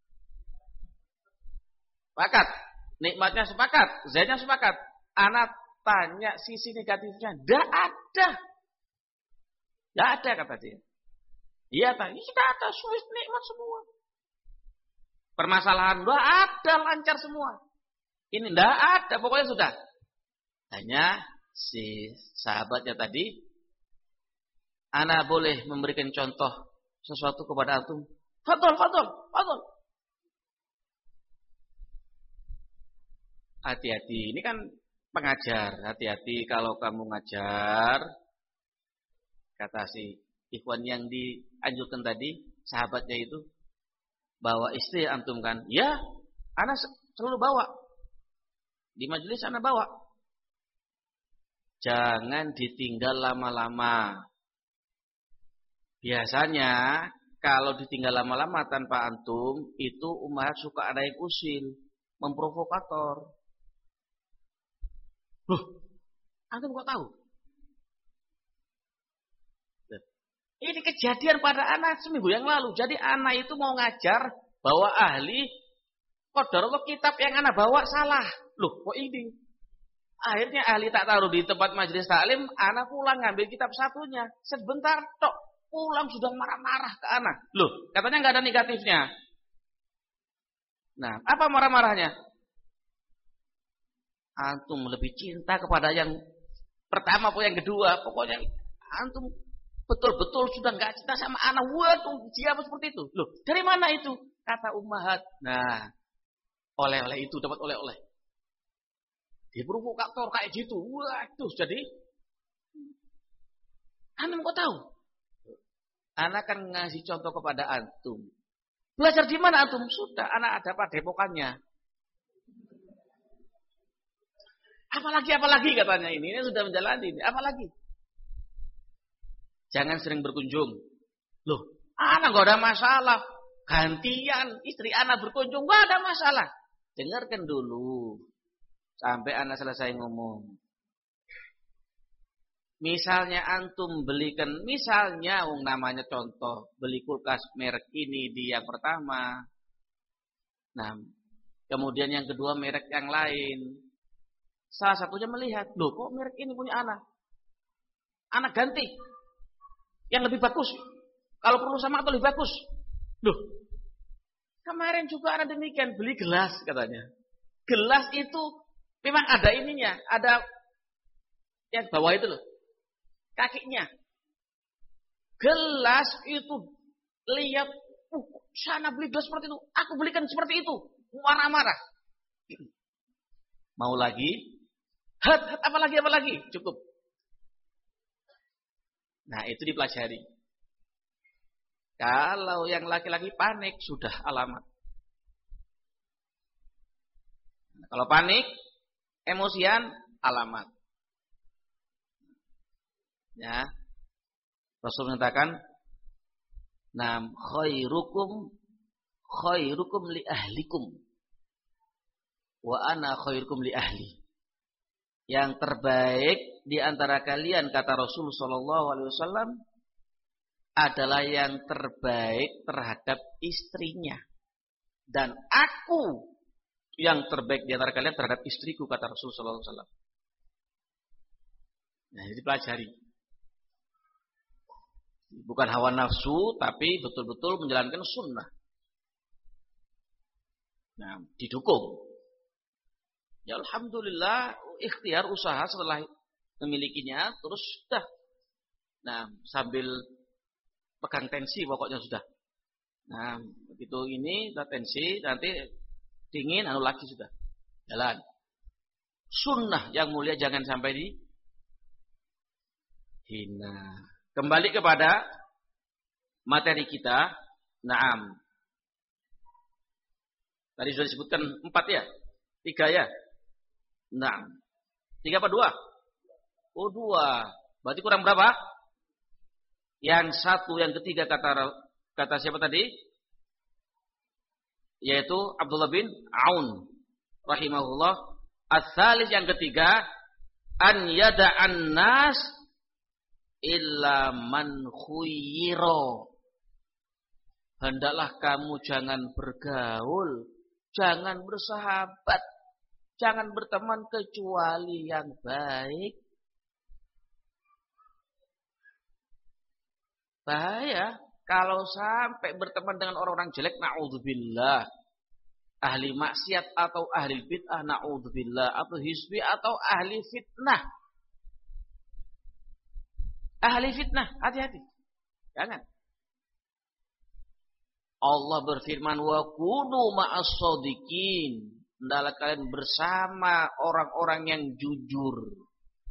Sepakat. Nikmatnya sepakat, zennya sepakat. Anak tanya sisi negatifnya, enggak ada. Enggak ada, kata dia. Iya, tadi kita ada Swiss nikmat semua. Permasalahan enggak ada, lancar semua. Ini enggak ada, pokoknya sudah. Hanya si sahabatnya tadi, ana boleh memberikan contoh sesuatu kepada antum. Fadol, fadol, fadol. Hati-hati, ini kan pengajar. Hati-hati kalau kamu ngajar, kata si ikhwan yang dianjurkan tadi, sahabatnya itu, bawa istri antum kan? Ya, ana selalu bawa. Di majelis ana bawa. Jangan ditinggal lama-lama. Biasanya kalau ditinggal lama-lama tanpa antum, itu umat suka ada yang usil, memprovokator. Loh, antum kok tahu? Ini kejadian pada anak seminggu yang lalu. Jadi anak itu mau ngajar bahwa ahli qadarullah kitab yang anak bawa salah. Loh, kok ini? Akhirnya ahli tak taruh di tempat majelis taklim, anak pulang ngambil kitab satunya. Sebentar tok, pulang sudah marah-marah ke anak. Loh, katanya nggak ada negatifnya. Nah, apa marah-marahnya? Antum lebih cinta kepada yang pertama atau yang kedua. Pokoknya antum betul-betul sudah nggak cinta sama anak. Waduh, dia seperti itu. Loh, dari mana itu? Kata ummahat. Nah, oleh-oleh itu dapat oleh-oleh. Dia provokator kayak gitu. Waduh, jadi antum kok tahu? Anak kan ngasih contoh kepada antum. Belajar di mana antum? Sudah, anak ada padepokannya. Apalagi, apalagi katanya ini. Ini sudah menjalani. Apalagi? Jangan sering berkunjung. Loh, anak gak ada masalah. Gantian istri anak berkunjung, gak ada masalah. Dengarkan dulu. Sampai anak selesai ngomong. Misalnya antum belikan, misalnya um, namanya contoh, beli kulkas merek ini di yang pertama. Nah, kemudian yang kedua merek yang lain. Salah satunya melihat, loh kok merek ini punya anak? Anak ganti. Yang lebih bagus. Kalau perlu sama atau lebih bagus. Loh. Kemarin juga ada demikian, beli gelas katanya. Gelas itu memang ada ininya, ada yang bawah itu loh, kakinya. Gelas itu lihat, uh, sana beli gelas seperti itu, aku belikan seperti itu, marah-marah. Mau lagi? Hat, hat, apa lagi, apa lagi? Cukup. Nah, itu dipelajari. Kalau yang laki-laki panik, sudah alamat. Kalau panik, emosian, alamat. Ya. Rasul mengatakan, "Nam khairukum khairukum li ahlikum wa ana khairukum li ahli." Yang terbaik di antara kalian, kata Rasul sallallahu alaihi wasallam, adalah yang terbaik terhadap istrinya. Dan aku yang terbaik di antara kalian terhadap istriku, kata Rasul sallallahu alaihi wasallam. Nah, jadi pelajari. Bukan hawa nafsu, tapi betul-betul menjalankan sunnah. Nah, didukung. Ya alhamdulillah, ikhtiar usaha setelah memilikinya, terus sudah. Nah, sambil pegang tensi pokoknya sudah. Nah, begitu ini, tensi, nanti dingin, anu lagi sudah. Jalan. Sunnah yang mulia jangan sampai di hina. Kembali kepada materi kita. Naam. Tadi sudah disebutkan empat ya? Tiga ya? Naam. Tiga apa dua? Oh dua. Berarti kurang berapa? Yang satu, yang ketiga kata kata siapa tadi? Yaitu Abdullah bin Aun rahimahullah. Ats-tsalis, yang ketiga, an yada'an nas illa man khuyiro. Hendaklah kamu jangan bergaul, jangan bersahabat, jangan berteman kecuali yang baik. Bahaya kalau sampai berteman dengan orang-orang jelek, na'udzubillah. Ahli maksiat atau ahli bid'ah, na'udzubillah. Atau hizbi atau ahli fitnah. Ahli fitnah, hati-hati. Jangan. Allah berfirman, wa kunu ma'as shodiqin. Hendaklah kalian bersama orang-orang yang jujur.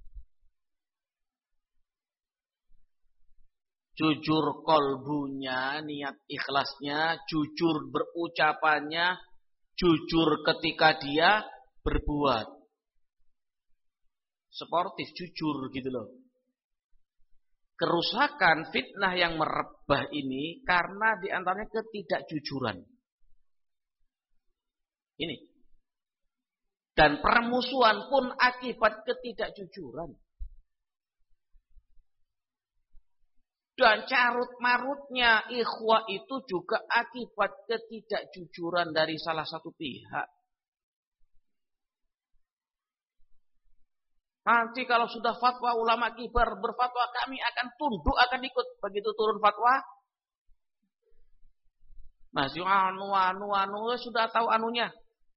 Jujur kolbunya, niat ikhlasnya, jujur berucapannya, jujur ketika dia berbuat. Sportif, jujur gitu loh. Kerusakan fitnah yang merebah ini karena diantaranya ketidakjujuran. Ini. Dan permusuhan pun akibat ketidakjujuran. Dan carut marutnya ikhwah itu juga akibat ketidakjujuran dari salah satu pihak. Nanti kalau sudah fatwa ulama kibar berfatwa, kami akan tunduk, akan ikut. Begitu turun fatwa, masih anu, anu, anu, sudah tahu anunya.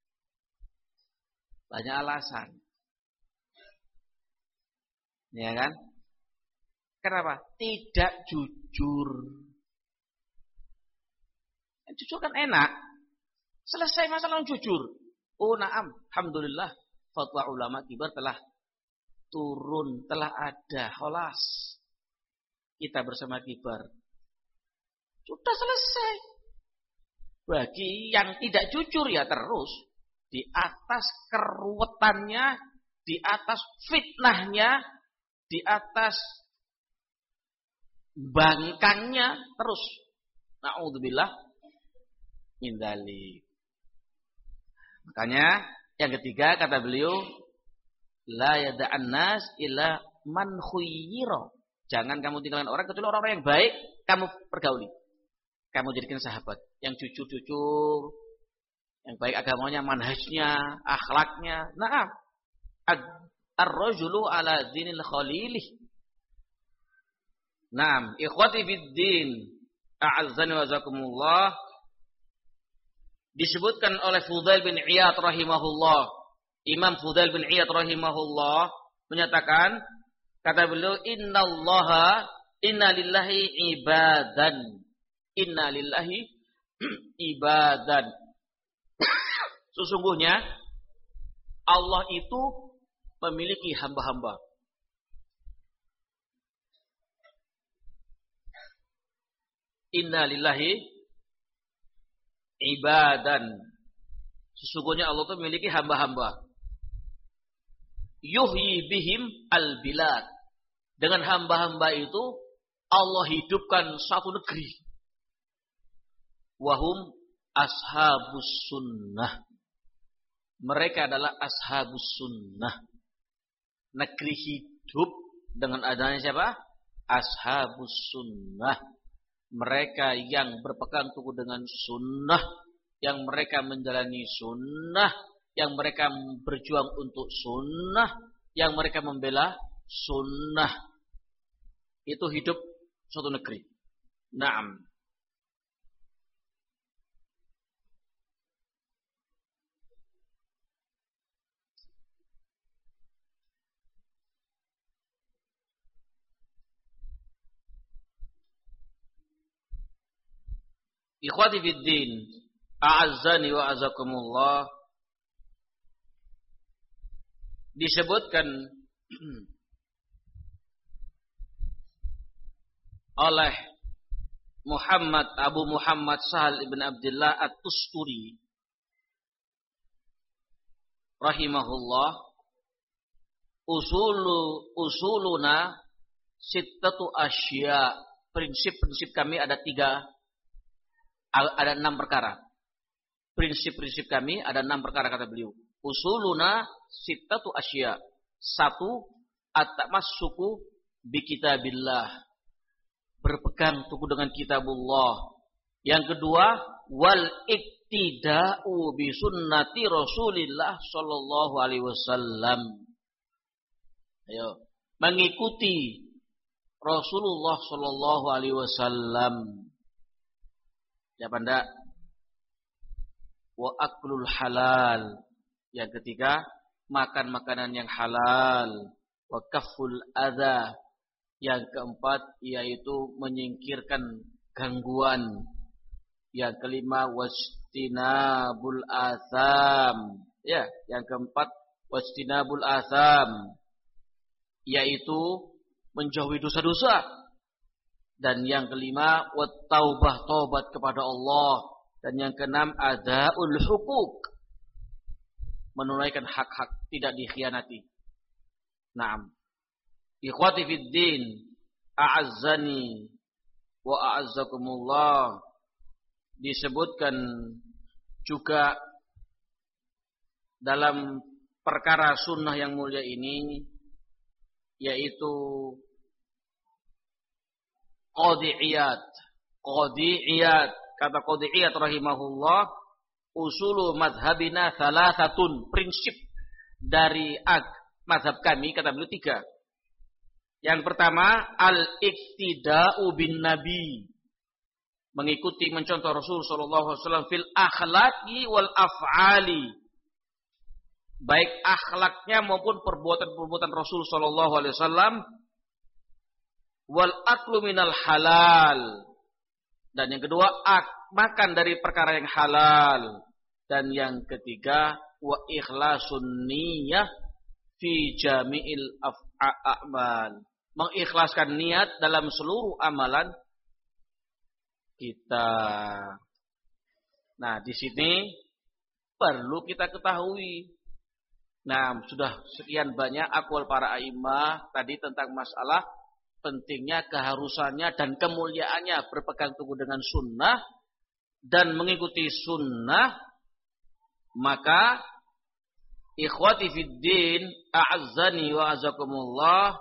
Banyak alasan. Ya kan? Kenapa? Tidak jujur. Jujur kan enak. Selesai masalah jujur. Oh na'am, alhamdulillah, fatwa ulama kibar telah turun, telah ada, kholas. Kita bersama kibar. Sudah selesai. Bagi yang tidak jujur ya terus. Di atas keruwetannya, di atas fitnahnya, di atas bangkangnya terus. Na'udzubillah min dzalik. Makanya yang ketiga kata beliau, la yada'an nas illa man khuyyira. Jangan kamu tinggalkan orang kecuali orang-orang yang baik kamu pergauli. Kamu jadikan sahabat yang jujur-jujur, yang baik agamanya, manhajnya, akhlaknya. Nah, ar-rajulu ala dinil khalilih. Naam, ikhwati fid din, a'azzani wa jazakumullah. disebutkan oleh Fudail bin Iyad rahimahullah. Imam Fudail bin Iyad rahimahullah menyatakan, kata beliau, innallaha inna lillahi ibadan. Inna lillahi ibadan. Sesungguhnya Allah itu memiliki hamba-hamba. Inna lillahi ibadan. Sesungguhnya Allah itu memiliki hamba-hamba. Yuhyi bihim al-bilad. Dengan hamba-hamba itu Allah hidupkan satu negeri. Wahum ashabus sunnah. Mereka adalah ashabus sunnah. Negeri hidup dengan adanya siapa? Ashabus sunnah. Mereka yang berpegang teguh dengan sunnah, yang mereka menjalani sunnah, yang mereka berjuang untuk sunnah, yang mereka membela sunnah. Itu hidup suatu negeri. Naam. Ikhwati fid din, a'azzani wa azakumullah. Disebutkan oleh Muhammad Abu Muhammad Sahal ibn Abdullah At-Tusturi rahimahullah, usulu usuluna sittatu asya. Prinsip-prinsip kami ada tiga, ada enam perkara. Prinsip-prinsip kami ada enam perkara, kata beliau. Usuluna sittatu asya. Satu, at-tamassuku bi kitabillah. Berpegang teguh dengan kitabullah. Yang kedua, wal iktida'u bi sunnati Rasulillah sallallahu alaihi wasallam. Ayo, mengikuti Rasulullah sallallahu alaihi wasallam. Ya banda. Wa aklul halal. Yang ketiga, makan makanan yang halal. Wa kaful adza. Yang keempat, yaitu menyingkirkan gangguan. Yang kelima, wastinabul asam. Ya, yang keempat, wastinabul asam, yaitu menjauhi dosa-dosa. Dan yang kelima, wattaubah, taubat kepada Allah. Dan yang keenam, adaul hukuk, menunaikan hak-hak, tidak dikhianati. Naam. Ikhwati fid din, a'azzani wa a'azzakumullah. Disebutkan juga dalam perkara sunnah yang mulia ini, yaitu Qadhi Iyad. Qadhi Iyad, kata Qadhi Iyad rahimahullah, usulu madhabina thalathatun. Prinsip dari ag, madhab kami, kata beliau, tiga. Yang pertama, al-iktida'u bin nabi. Mengikuti, mencontoh Rasul sallallahu alaihi wasallam fil akhlaqi wal af'ali. Baik akhlaknya maupun perbuatan-perbuatan Rasul sallallahu alaihi wasallam. Wal aklu minal halal. Dan yang kedua, ak, makan dari perkara yang halal. Dan yang ketiga, wa ikhlasun niyah fi jami'il a'mal. Mengikhlaskan niat dalam seluruh amalan kita. Nah, di sini perlu kita ketahui. Nah, sudah sekian banyak aqwal para a'immah tadi tentang masalah pentingnya, keharusannya dan kemuliaannya berpegang teguh dengan sunnah dan mengikuti sunnah. Maka ikhwati fid din, a'azzani wa azakumullah,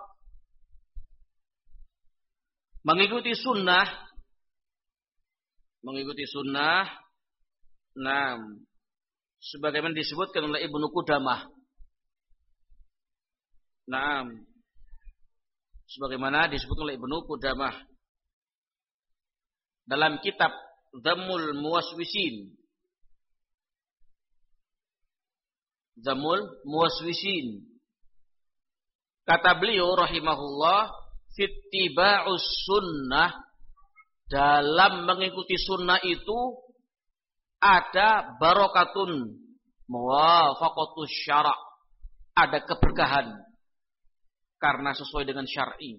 mengikuti sunnah, mengikuti sunnah, nah, sebagaimana disebutkan oleh Ibnu Qudamah, nah, sebagaimana disebutkan oleh Ibnu Qudamah dalam kitab Dhammul Muwaswisin, Zamul Muwaswisin. Kata beliau rahimahullah, fittiba'us sunnah, dalam mengikuti sunnah itu ada barokatun muwafaqatus syara', ada keberkahan karena sesuai dengan syar'i.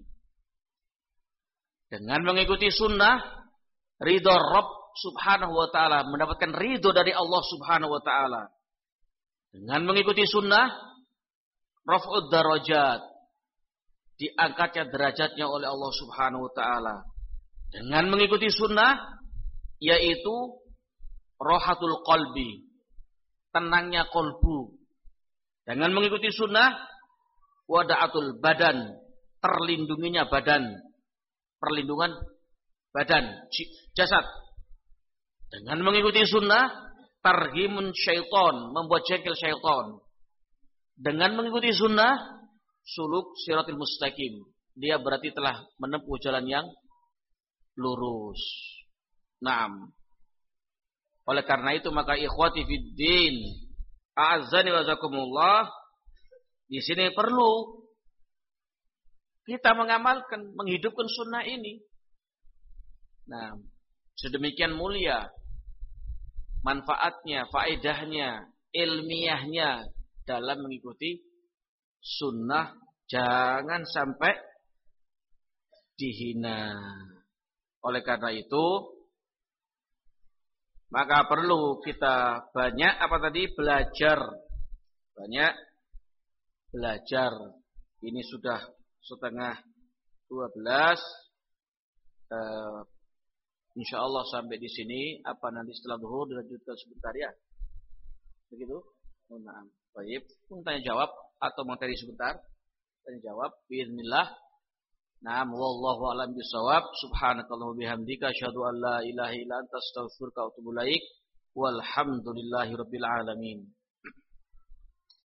Dengan mengikuti sunnah, ridho Rabb subhanahu wa ta'ala, mendapatkan ridho dari Allah subhanahu wa ta'ala. Dengan mengikuti sunnah, raf'ud darajat, diangkatnya derajatnya oleh Allah subhanahu wa ta'ala. Dengan mengikuti sunnah, yaitu rohatul qalbi, tenangnya kolbu. Dengan mengikuti sunnah, wada'atul badan, terlindunginya badan, perlindungan badan, jasad. Dengan mengikuti sunnah, tarhimun syaitan, membuat jengkel syaitan. Dengan mengikuti sunnah, suluk siratul mustaqim, dia berarti telah menempuh jalan yang lurus. Naam. Oleh karena itu maka ikhwati fid din, a'azzani wa jazakumullah, di sini perlu kita mengamalkan, menghidupkan sunnah ini. Nah, sedemikian mulia manfaatnya, faedahnya, ilmiahnya dalam mengikuti sunnah, jangan sampai dihina. Oleh karena itu, maka perlu kita banyak apa tadi belajar, banyak belajar. Ini sudah setengah dua belas. Uh, insya Allah sampai di sini. Apa nanti setelah zuhur dilanjutkan sebentar ya? Begitu? Oh, nah, baik. Pun tanya jawab atau materi sebentar? Tanya jawab. Bismillah. Naam, wallahu a'lam bishawab. Subhanakallahu bihamdika asyhadu an la ilaha illa anta astaghfiruka wa atubu ilaik. Walhamdulillahirabbil alamin.